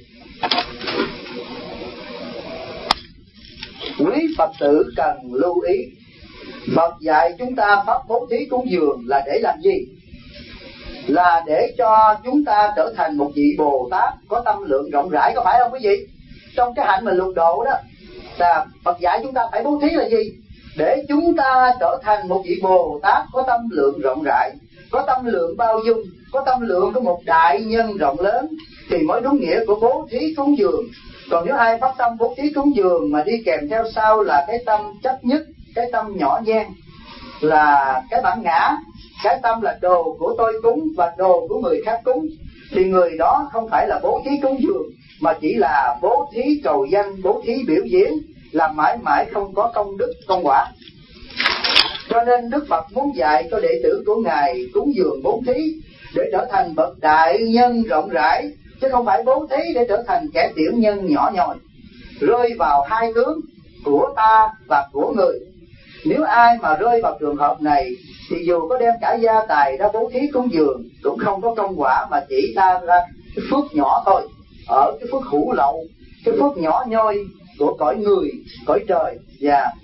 Quý Phật tử cần lưu ý, Phật dạy chúng ta pháp bố thí cúng dường là để làm gì? Là để cho chúng ta trở thành một vị Bồ Tát có tâm lượng rộng rãi, có phải không quý vị? Trong cái hạnh mà lục độ đó, là Phật dạy chúng ta phải bố thí là gì? Để chúng ta trở thành một vị Bồ Tát có tâm lượng rộng rãi, có tâm lượng bao dung, có tâm lượng của một đại nhân rộng lớn, thì mới đúng nghĩa của bố thí cúng dường. Còn nếu ai phát tâm bố thí cúng dường mà đi kèm theo sau là cái tâm chấp nhất, cái tâm nhỏ nhen, là cái bản ngã, cái tâm là đồ của tôi cúng và đồ của người khác cúng, thì người đó không phải là bố thí cúng dường, mà chỉ là bố thí cầu danh, bố thí biểu diễn, làm mãi mãi không có công đức công quả. Cho nên Đức Phật muốn dạy cho đệ tử của Ngài cúng dường bố thí để trở thành bậc đại nhân rộng rãi, chứ không phải bố thí để trở thành kẻ tiểu nhân nhỏ nhoi, rơi vào hai hướng của ta và của người. Nếu ai mà rơi vào trường hợp này thì dù có đem cả gia tài ra bố thí cúng dường cũng không có công quả, mà chỉ ta ra cái phước nhỏ thôi, ở cái phước hữu lậu, cái phước nhỏ nhoi của cõi người, cõi trời. Và yeah.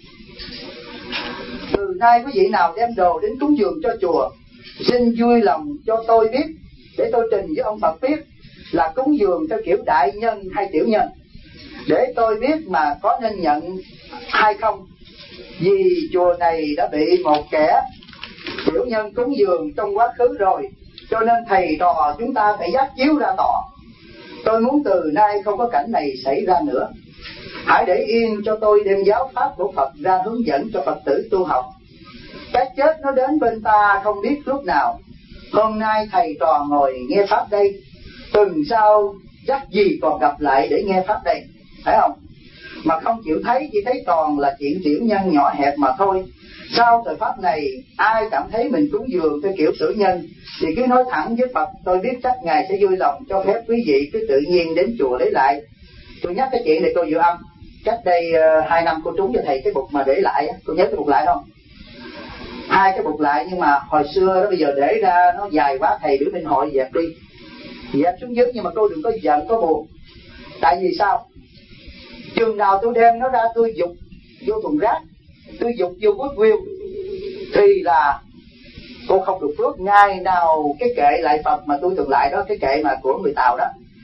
Từ nay quý vị nào đem đồ đến cúng dường cho chùa, xin vui lòng cho tôi biết, để tôi trình với ông Phật biết là cúng dường theo kiểu đại nhân hay tiểu nhân, để tôi biết mà có nên nhận hay không. Vì chùa này đã bị một kẻ tiểu nhân cúng dường trong quá khứ rồi, cho nên thầy trò chúng ta phải dắt chiếu ra tòa. Tôi muốn từ nay không có cảnh này xảy ra nữa. Hãy để yên cho tôi đem giáo pháp của Phật ra hướng dẫn cho Phật tử tu học. Cái chết nó đến bên ta không biết lúc nào. Hôm nay thầy trò ngồi nghe pháp đây, tuần sau chắc gì còn gặp lại để nghe pháp đây, phải không? Mà không chịu thấy, chỉ thấy toàn là chuyện tiểu nhân nhỏ hẹp mà thôi. Sau thời pháp này, ai cảm thấy mình cúng dường theo kiểu tiểu nhân thì cứ nói thẳng với Phật, tôi biết chắc Ngài sẽ vui lòng cho phép quý vị cứ tự nhiên đến chùa lấy lại. Tôi nhắc cái chuyện này cô Diệu Âm, cách đây uh, hai năm cô trúng cho thầy cái bục mà để lại, cô nhớ cái bục lại không? Hai cái bục lại, nhưng mà hồi xưa đó bây giờ để ra nó dài quá, thầy biểu Minh Hội dẹp đi, dẹp xuống dưới. Nhưng mà cô đừng có giận, có buồn. Tại vì sao? Chừng nào tôi đem nó ra tôi dục vô thùng rác, tôi dục vô goodwill, thì là cô không được phước. Ngày nào cái kệ lại Phật mà tôi thường lại đó, cái kệ mà của người Tàu đó,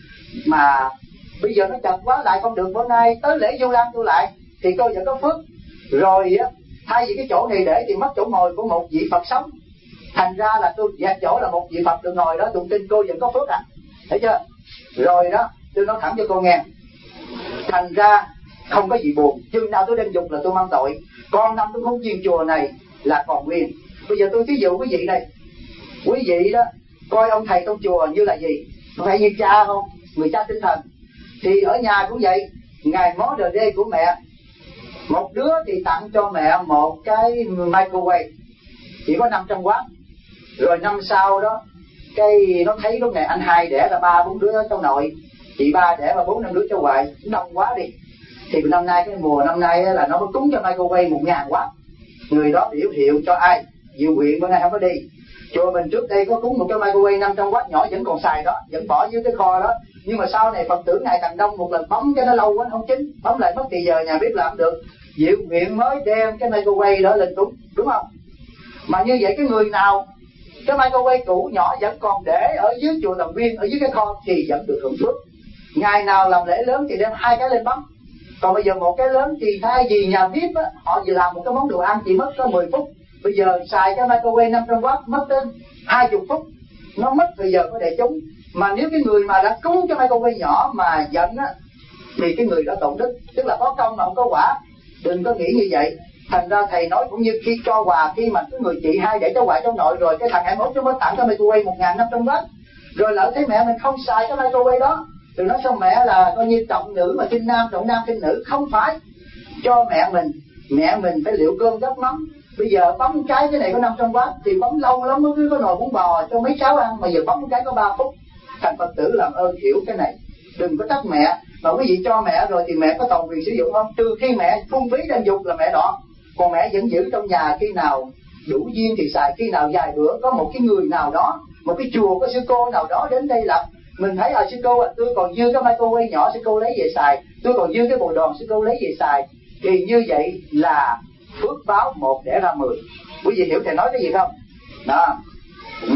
mà bây giờ nó chật quá lại không được, bữa nay tới lễ Vu Lan tôi lại thì cô vẫn có phước. Rồi á, thay vì cái chỗ này để thì mất chỗ ngồi của một vị Phật sống, thành ra là tôi dẹp chỗ là một vị Phật được ngồi đó, tôi tin cô vẫn có phước à, thấy chưa? Rồi đó, tôi nói thẳng cho cô nghe, thành ra không có gì buồn. Chừng nào tôi đem dục là tôi mang tội. Con năm tôi không chiên chùa này là còn nguyên. Bây giờ tôi thí dụ quý vị này, quý vị đó coi ông thầy trong chùa như là gì? Phải như cha không? Người cha tinh thần. Thì ở nhà cũng vậy, ngày mó đờ đê của mẹ, một đứa thì tặng cho mẹ một cái microwave chỉ có năm trăm oát. Rồi năm sau đó, cái nó thấy lúc này anh hai đẻ là ba bốn đứa cháu nội, chị ba đẻ là bốn năm đứa cháu ngoại, đông quá đi. Thì năm nay cái mùa năm nay là nó có cúng cho microwave một ngàn oát. Người đó biểu hiệu cho ai? Diệu Huyện bữa nay không có đi. Chùa mình trước đây có cúng một cái microwave năm trăm oát nhỏ vẫn còn xài đó, vẫn bỏ dưới cái kho đó. Nhưng mà sau này Phật tử ngày càng đông, một lần bấm cái nó lâu quá không chín, bấm lại mất thì giờ nhà biết làm được. Diệu Huyện mới đem cái microwave đó lên cúng, đúng không? Mà như vậy cái người nào cái microwave cũ nhỏ vẫn còn để ở dưới chùa Tầm Viên, ở dưới cái kho thì vẫn được hưởng phước. Ngày nào làm lễ lớn thì đem hai cái lên bấm. Còn bây giờ một cái lớn thì thay vì nhà vi ai pi á, họ chỉ làm một cái món đồ ăn chỉ mất có mười phút. Bây giờ xài cái microwave năm trăm oát mất đến hai mươi phút. Nó mất thời giờ của đại chúng. Mà nếu cái người mà đã cúng cái microwave nhỏ mà giận á, thì cái người đó tổn đức, tức là có công mà không có quả. Đừng có nghĩ như vậy. Thành ra thầy nói cũng như khi cho quà, khi mà cái người chị hai để cho ngoại cháu nội rồi, cái thằng hai mốt nó mới tặng cái microwave một ngàn năm trăm oát. Rồi lỡ thấy mẹ mình không xài cái microwave đó, thì nói sao mẹ là coi như trọng nữ mà khinh nam, trọng nam khinh nữ. Không phải. Cho mẹ mình, mẹ mình phải liệu cơm gắp mắm. Bây giờ bấm cái cái này có năm trăm oát thì bấm lâu lắm mới có nồi bún bò cho mấy cháu ăn, mà giờ bấm cái có ba phút. Thành Phật tử làm ơn hiểu cái này, đừng có trách mẹ. Mà quý vị cho mẹ rồi thì mẹ có toàn quyền sử dụng không? Trừ khi mẹ phung phí đem dục là mẹ đỏ, còn mẹ vẫn giữ trong nhà, khi nào đủ duyên thì xài, khi nào vài bữa có một cái người nào đó, một cái chùa có sư cô nào đó đến đây lập, mình thấy à sư cô à, tôi còn dư cái microwave nhỏ sư cô lấy về xài, tôi còn dư cái bộ đòn sư cô lấy về xài, thì như vậy là phước báo một để ra mười. Quý vị hiểu thầy nói cái gì không? Đó. Ừ.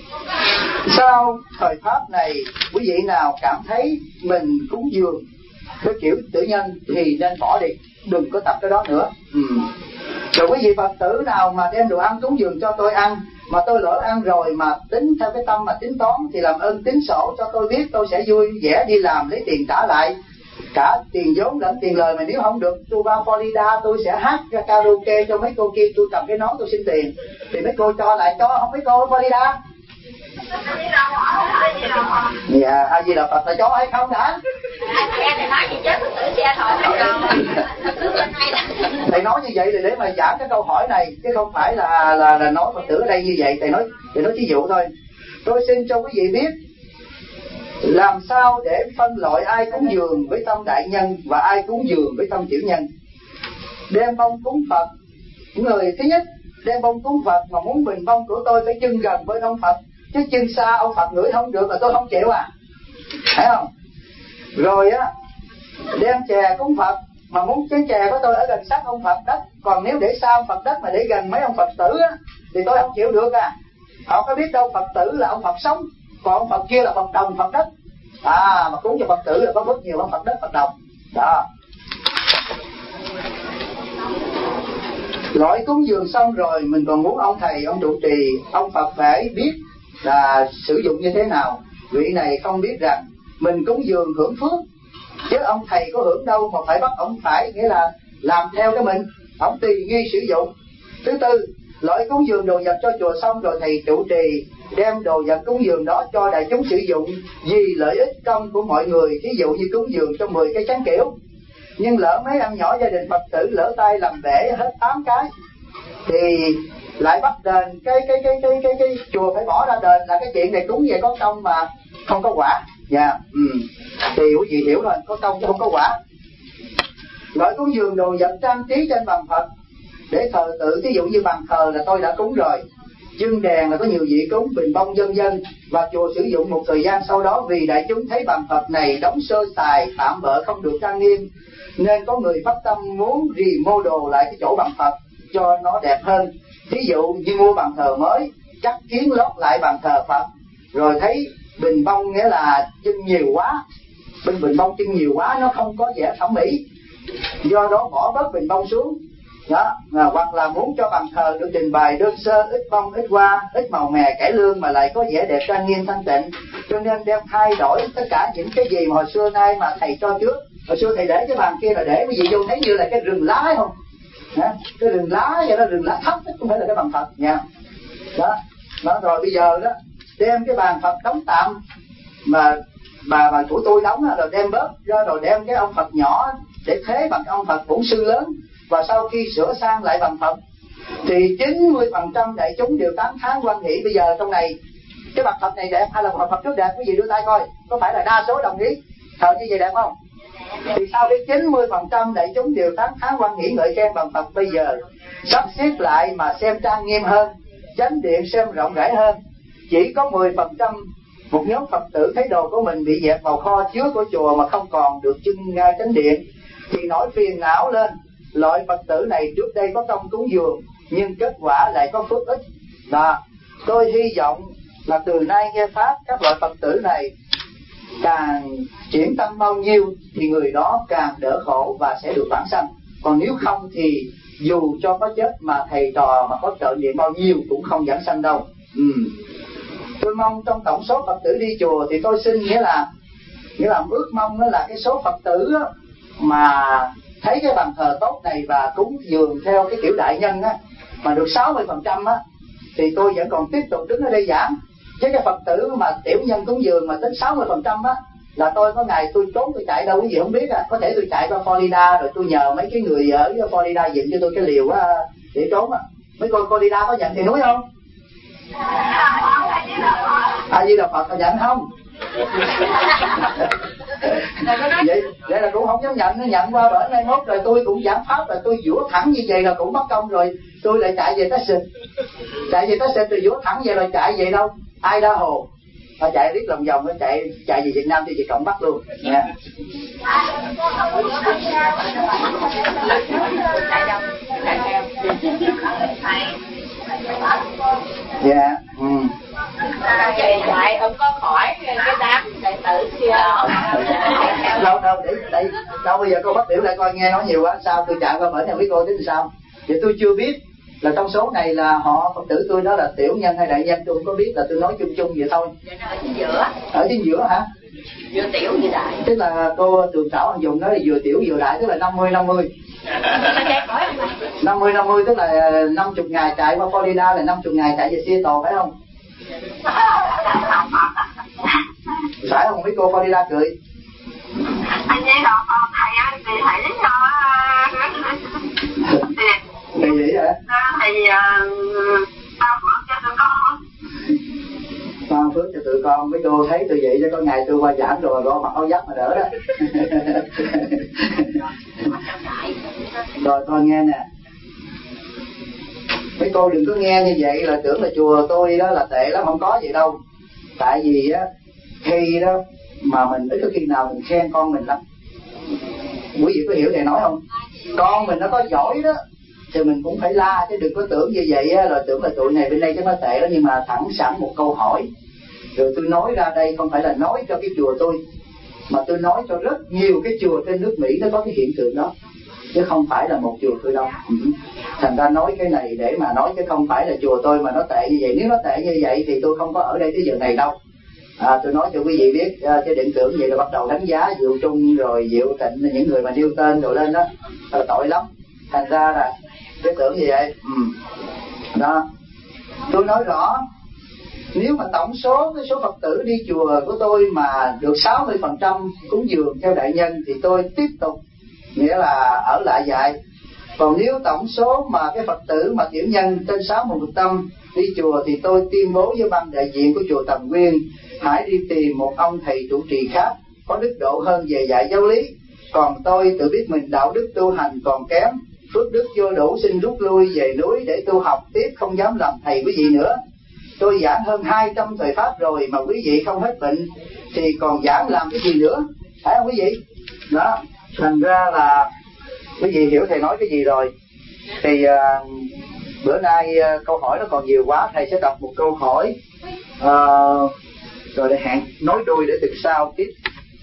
Sau thời pháp này, quý vị nào cảm thấy mình cúng dường cái kiểu tự nhân thì nên bỏ đi, đừng có tập cái đó nữa. Ừ. Rồi quý vị Phật tử nào mà đem đồ ăn cúng dường cho tôi ăn, mà tôi lỡ ăn rồi mà tính theo cái tâm mà tính toán, thì làm ơn tính sổ cho tôi biết, tôi sẽ vui vẻ đi làm lấy tiền trả lại, cả tiền vốn lẫn tiền lời. Mà nếu không được, tôi vào Florida tôi sẽ hát karaoke cho mấy cô kia, tôi cầm cái nón tôi xin tiền, thì mấy cô cho lại cho, không mấy cô ở Florida. Dạ, A Di Đà Phật là cho hay không đã? Thầy nói gì chứ tự xe thôi. Thầy nói như vậy là để mà giảng cái câu hỏi này, chứ không phải là là là nói Phật tử ở đây như vậy. Thầy nói thầy nói ví dụ thôi. Tôi xin cho quý vị biết làm sao để phân loại ai cúng dường với tâm đại nhân và ai cúng dường với tâm tiểu nhân. Đem bông cúng Phật, người thứ nhất đem bông cúng Phật mà muốn bình bông của tôi phải chân gần với ông Phật, chứ chân xa ông Phật ngửi không được là tôi không chịu à, thấy không? Rồi á, đem chè cúng Phật mà muốn cái chè của tôi ở gần sát ông Phật đất, còn nếu để xa ông Phật đất mà để gần mấy ông Phật tử á thì tôi không chịu được à. Họ có biết đâu Phật tử là ông Phật sống, còn ông Phật kia là Phật đồng Phật đất. À, mà cúng cho Phật tử là có rất nhiều ông Phật đất Phật đồng đó. Loại cúng dường xong rồi mình còn muốn ông thầy, ông trụ trì, ông Phật phải biết là sử dụng như thế nào. Vị này không biết rằng mình cúng dường hưởng phước, chứ ông thầy có hưởng đâu mà phải bắt ông phải, nghĩa là làm theo cái mình, ông tùy nghi sử dụng. Thứ tư, loại cúng dường đồ vật cho chùa xong rồi thầy trụ trì đem đồ vật cúng dường đó cho đại chúng sử dụng vì lợi ích công của mọi người. Thí dụ như cúng dường cho mười cái chén kiểu, nhưng lỡ mấy ăn nhỏ gia đình Phật tử lỡ tay làm bể hết tám cái thì lại bắt đền, cái cái cái cái cái cái chùa phải bỏ ra đền, là cái chuyện này cúng về có công mà không có quả. Dạ, yeah. ừ. Thì quý vị hiểu rồi, có công chứ không có quả. Loại cúng dường đồ vật trang trí trên bàn Phật để thờ tự, ví dụ như bàn thờ là tôi đã cúng rồi, chân đèn là có nhiều vị cúng, bình bông vân vân, và chùa sử dụng một thời gian sau đó vì đại chúng thấy bàn Phật này đóng sơ sài tạm bợ không được trang nghiêm, Nên có người phát tâm muốn remodel lại cái chỗ bàn Phật cho nó đẹp hơn. Ví dụ như mua bàn thờ mới, cắt kiến lót lại bàn thờ Phật, rồi thấy bình bông nghĩa là chân nhiều quá, bên bình bông chân nhiều quá nó không có vẻ thẩm mỹ, do đó bỏ bớt bình bông xuống đó. À, hoặc là muốn cho bàn thờ được trình bày đơn sơ, ít bông, ít hoa, ít màu mè cải lương mà lại có vẻ đẹp trang nghiêm thanh tịnh, cho nên đem thay đổi tất cả những cái gì mà hồi xưa nay mà thầy cho trước. Hồi xưa thầy để cái bàn kia là để cái gì vô thấy như là cái rừng lá hay không? Đó, cái rừng lá vậy đó, rừng lá thấp không phải là cái bàn Phật nha. Đó, đó rồi bây giờ đó đem cái bàn Phật đóng tạm mà bà bà của tôi đóng rồi đem bớt ra, rồi đem cái ông Phật nhỏ để thế bằng cái ông Phật bổn sư lớn, và sau khi sửa sang lại bằng Phật thì chín mươi phần trăm đại chúng đều tán thán hoan hỷ. Bây giờ trong này cái bàn Phật này đẹp hay là bàn Phật trước đẹp, quý vị đưa tay coi có phải là đa số đồng ý thờ như vậy đẹp không? Thì sau cái chín mươi phần trăm đại chúng đều tán thán hoan hỷ ngợi khen bàn Phật, bây giờ sắp xếp lại mà xem trang nghiêm hơn, chánh điện xem rộng rãi hơn, chỉ có mười phần trăm một nhóm Phật tử thấy đồ của mình bị dẹp vào kho chứa của chùa mà không còn được trưng ngay chánh điện thì nổi phiền não lên. Loại Phật tử này trước đây có công cúng dường nhưng kết quả lại có phước ít. Đó, tôi hy vọng là từ nay nghe pháp các loại Phật tử này càng chuyển tâm bao nhiêu thì người đó càng đỡ khổ và sẽ được vãng sanh. Còn nếu không thì dù cho có chết mà thầy trò mà có trợ niệm bao nhiêu cũng không vãng sanh đâu. Ừ. Tôi mong trong tổng số Phật tử đi chùa thì tôi xin nghĩa là nghĩa là ước mong đó là cái số Phật tử đó, mà thấy cái bàn thờ tốt này và cúng dường theo cái kiểu đại nhân á, mà được sáu mươi phần trăm á thì tôi vẫn còn tiếp tục đứng ở đây giảng. Chứ cái Phật tử mà tiểu nhân cúng dường mà tính sáu mươi phần trăm á là tôi có ngày tôi trốn tôi chạy đâu cái gì không biết à. Có thể tôi chạy qua Florida rồi tôi nhờ mấy cái người ở Florida dựng cho tôi cái liều á để trốn á. Mấy con Florida có nhận tiền núi không? A Di Đà Phật có nhận không? vậy vậy là cũng không dám nhận, nó nhận qua bển hai mốt rồi tôi cũng giảng pháp rồi tôi vũa thẳng như vậy là cũng mất công rồi, tôi lại chạy về Texas, chạy về Texas rồi vũa thẳng về rồi chạy về đâu Idaho, và chạy biết lòng vòng nó chạy chạy về Việt Nam thì chị cộng bắt luôn nha. Dạ. Ừ. Vậy vậy không có khỏi cái đám đệ tử kia đâu đâu để đây đâu bây giờ cô bắt tiểu lại coi nghe nói nhiều quá sao tôi chạy qua bển này với cô tính sao vậy tôi chưa biết là trong số này là họ Phật tử tôi đó là tiểu nhân hay đại nhân, tôi không có biết, là tôi nói chung chung vậy thôi. Ở chính giữa. Ở chính giữa hả? Vừa tiểu vừa đại. Tức là cô Tường Thảo Hoàng dùng nói là vừa tiểu vừa đại, tức là năm mươi năm mươi. năm mươi năm mươi tức là năm mươi ngày chạy qua Florida là năm mươi ngày chạy về Seattle phải không? Phải không? Biết cô Florida cười. Anh ấy đọc thầy ơi, thầy thầy cho Thầy vậy hả? Thầy bao phước cho tụi con. Bao phước cho tụi con, mấy cô thấy tôi vậy cho có ngày tôi qua giảng rồi lo mặc áo giáp mà đỡ đó. Rồi con nghe nè, mấy cô đừng có nghe như vậy là tưởng là chùa tôi đó là tệ lắm, không có vậy đâu. Tại vì á khi đó mà mình ít có khi nào mình khen con mình lắm. Quý vị có hiểu thầy nói không? Con mình nó có giỏi đó thì mình cũng phải la, chứ đừng có tưởng như vậy á, rồi tưởng là tụi này bên đây chắc nó tệ đó. Nhưng mà thẳng sẵn một câu hỏi rồi tôi nói ra đây không phải là nói cho cái chùa tôi, mà tôi nói cho rất nhiều cái chùa trên nước Mỹ nó có cái hiện tượng đó, chứ không phải là một chùa tôi đâu. Ừ. Thành ra nói cái này để mà nói chứ không phải là chùa tôi mà nó tệ như vậy. Nếu nó tệ như vậy thì tôi không có ở đây tới giờ này đâu. À, tôi nói cho quý vị biết, à, chứ định tưởng vậy là bắt đầu đánh giá Diệu Trung rồi Diệu Tịnh, những người mà nêu tên rồi lên đó là tội lắm. Thành ra là cái tưởng như vậy. Ừ. Đó, tôi nói rõ, nếu mà tổng số cái số Phật tử đi chùa của tôi mà được sáu mươi phần trăm cúng dường theo đại nhân thì tôi tiếp tục, nghĩa là ở lại dạy. Còn nếu tổng số mà cái Phật tử mà tiểu nhân trên sáu mươi phần trăm đi chùa thì tôi tuyên bố với ban đại diện của chùa Tầm Nguyên hãy đi tìm một ông thầy trụ trì khác có đức độ hơn về dạy giáo lý. Còn tôi tự biết mình đạo đức tu hành còn kém, phước đức vô đủ, xin rút lui về núi để tu học tiếp, không dám làm thầy quý vị nữa. Tôi giảng hơn hai trăm thời pháp rồi mà quý vị không hết bệnh thì còn giảng làm cái gì nữa, phải không quý vị? Đó, Thành ra là quý vị hiểu thầy nói cái gì rồi. Thì à, bữa nay à, câu hỏi nó còn nhiều quá, thầy sẽ đọc một câu hỏi à, rồi để hẹn nối đuôi để tuần sau tiếp.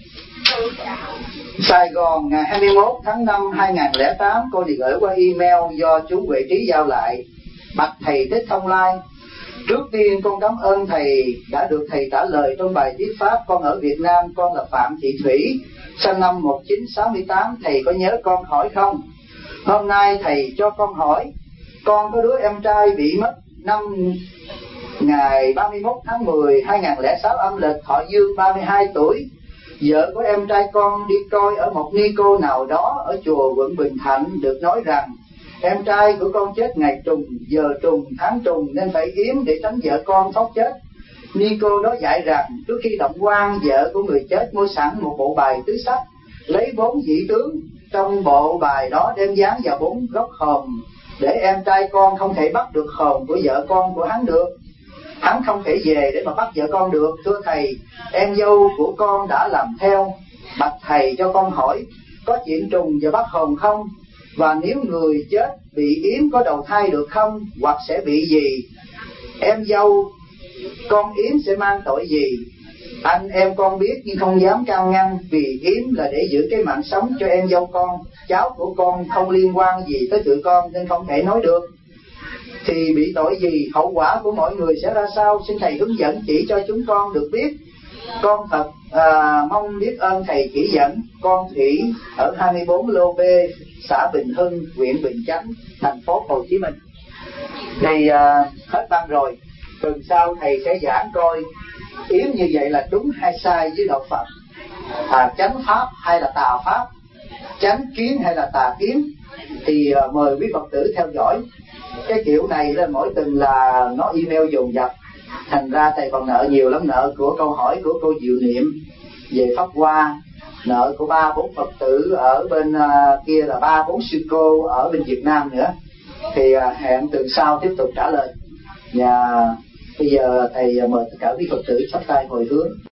Sài Gòn ngày hai mươi mốt tháng năm hai nghìn không trăm lẻ tám, cô đi gửi qua email do chú Huệ Trí giao lại. Bạch thầy Thích Thông Lai, trước tiên con cảm ơn thầy đã được thầy trả lời trong bài thuyết pháp. Con ở Việt Nam, con là Phạm Thị Thủy, sinh năm một nghìn chín trăm sáu mươi tám. Thầy có nhớ con hỏi không? Hôm nay thầy cho con hỏi. Con có đứa em trai bị mất năm ngày ba mươi mốt tháng mười hai nghìn không trăm lẻ sáu âm lịch, thọ dương ba mươi hai tuổi. Vợ của em trai con đi coi ở một ni cô nào đó ở chùa quận Bình Thạnh, được nói rằng em trai của con chết ngày trùng, giờ trùng, tháng trùng nên phải yếm để tránh vợ con thoát chết. Ni cô đó dạy rằng trước khi động quan, vợ của người chết mua sẵn một bộ bài tứ sắc, lấy bốn vị tướng trong bộ bài đó đem dán vào bốn góc hòm, để em trai con không thể bắt được hòm của vợ con của hắn được. Hắn không thể về để mà bắt vợ con được. Thưa thầy, em dâu của con đã làm theo. Bạch thầy cho con hỏi, có chuyện trùng và bắt hồn không? Và nếu người chết bị yếm có đầu thai được không? Hoặc sẽ bị gì? Em dâu con yếm sẽ mang tội gì? Anh em con biết nhưng không dám can ngăn, vì yếm là để giữ cái mạng sống cho em dâu con. Cháu của con không liên quan gì tới tụi con nên không thể nói được. Thì bị tội gì, hậu quả của mọi người sẽ ra sao? Xin thầy hướng dẫn chỉ cho chúng con được biết. Con thật à, mong biết ơn thầy chỉ dẫn. Con Thủy ở hai mươi bốn Lô Bê, xã Bình Hưng, huyện Bình Chánh, thành phố Hồ Chí Minh. Thì à, hết băng rồi. Tuần sau thầy sẽ giảng coi yếm như vậy là đúng hay sai với đạo Phật, à, chánh pháp hay là tà pháp, chánh kiến hay là tà kiến. Thì à, mời quý Phật tử theo dõi. Cái kiểu này là mỗi tuần là nó email dồn dập, thành ra thầy còn nợ nhiều lắm. Nợ của câu hỏi của cô Diệu Niệm về Pháp Hoa, nợ của ba bốn Phật tử ở bên uh, kia là ba bốn sư cô ở bên Việt Nam nữa. Thì uh, hẹn tuần sau tiếp tục trả lời. Và bây giờ thầy mời tất cả quý Phật tử chắp tay hồi hướng.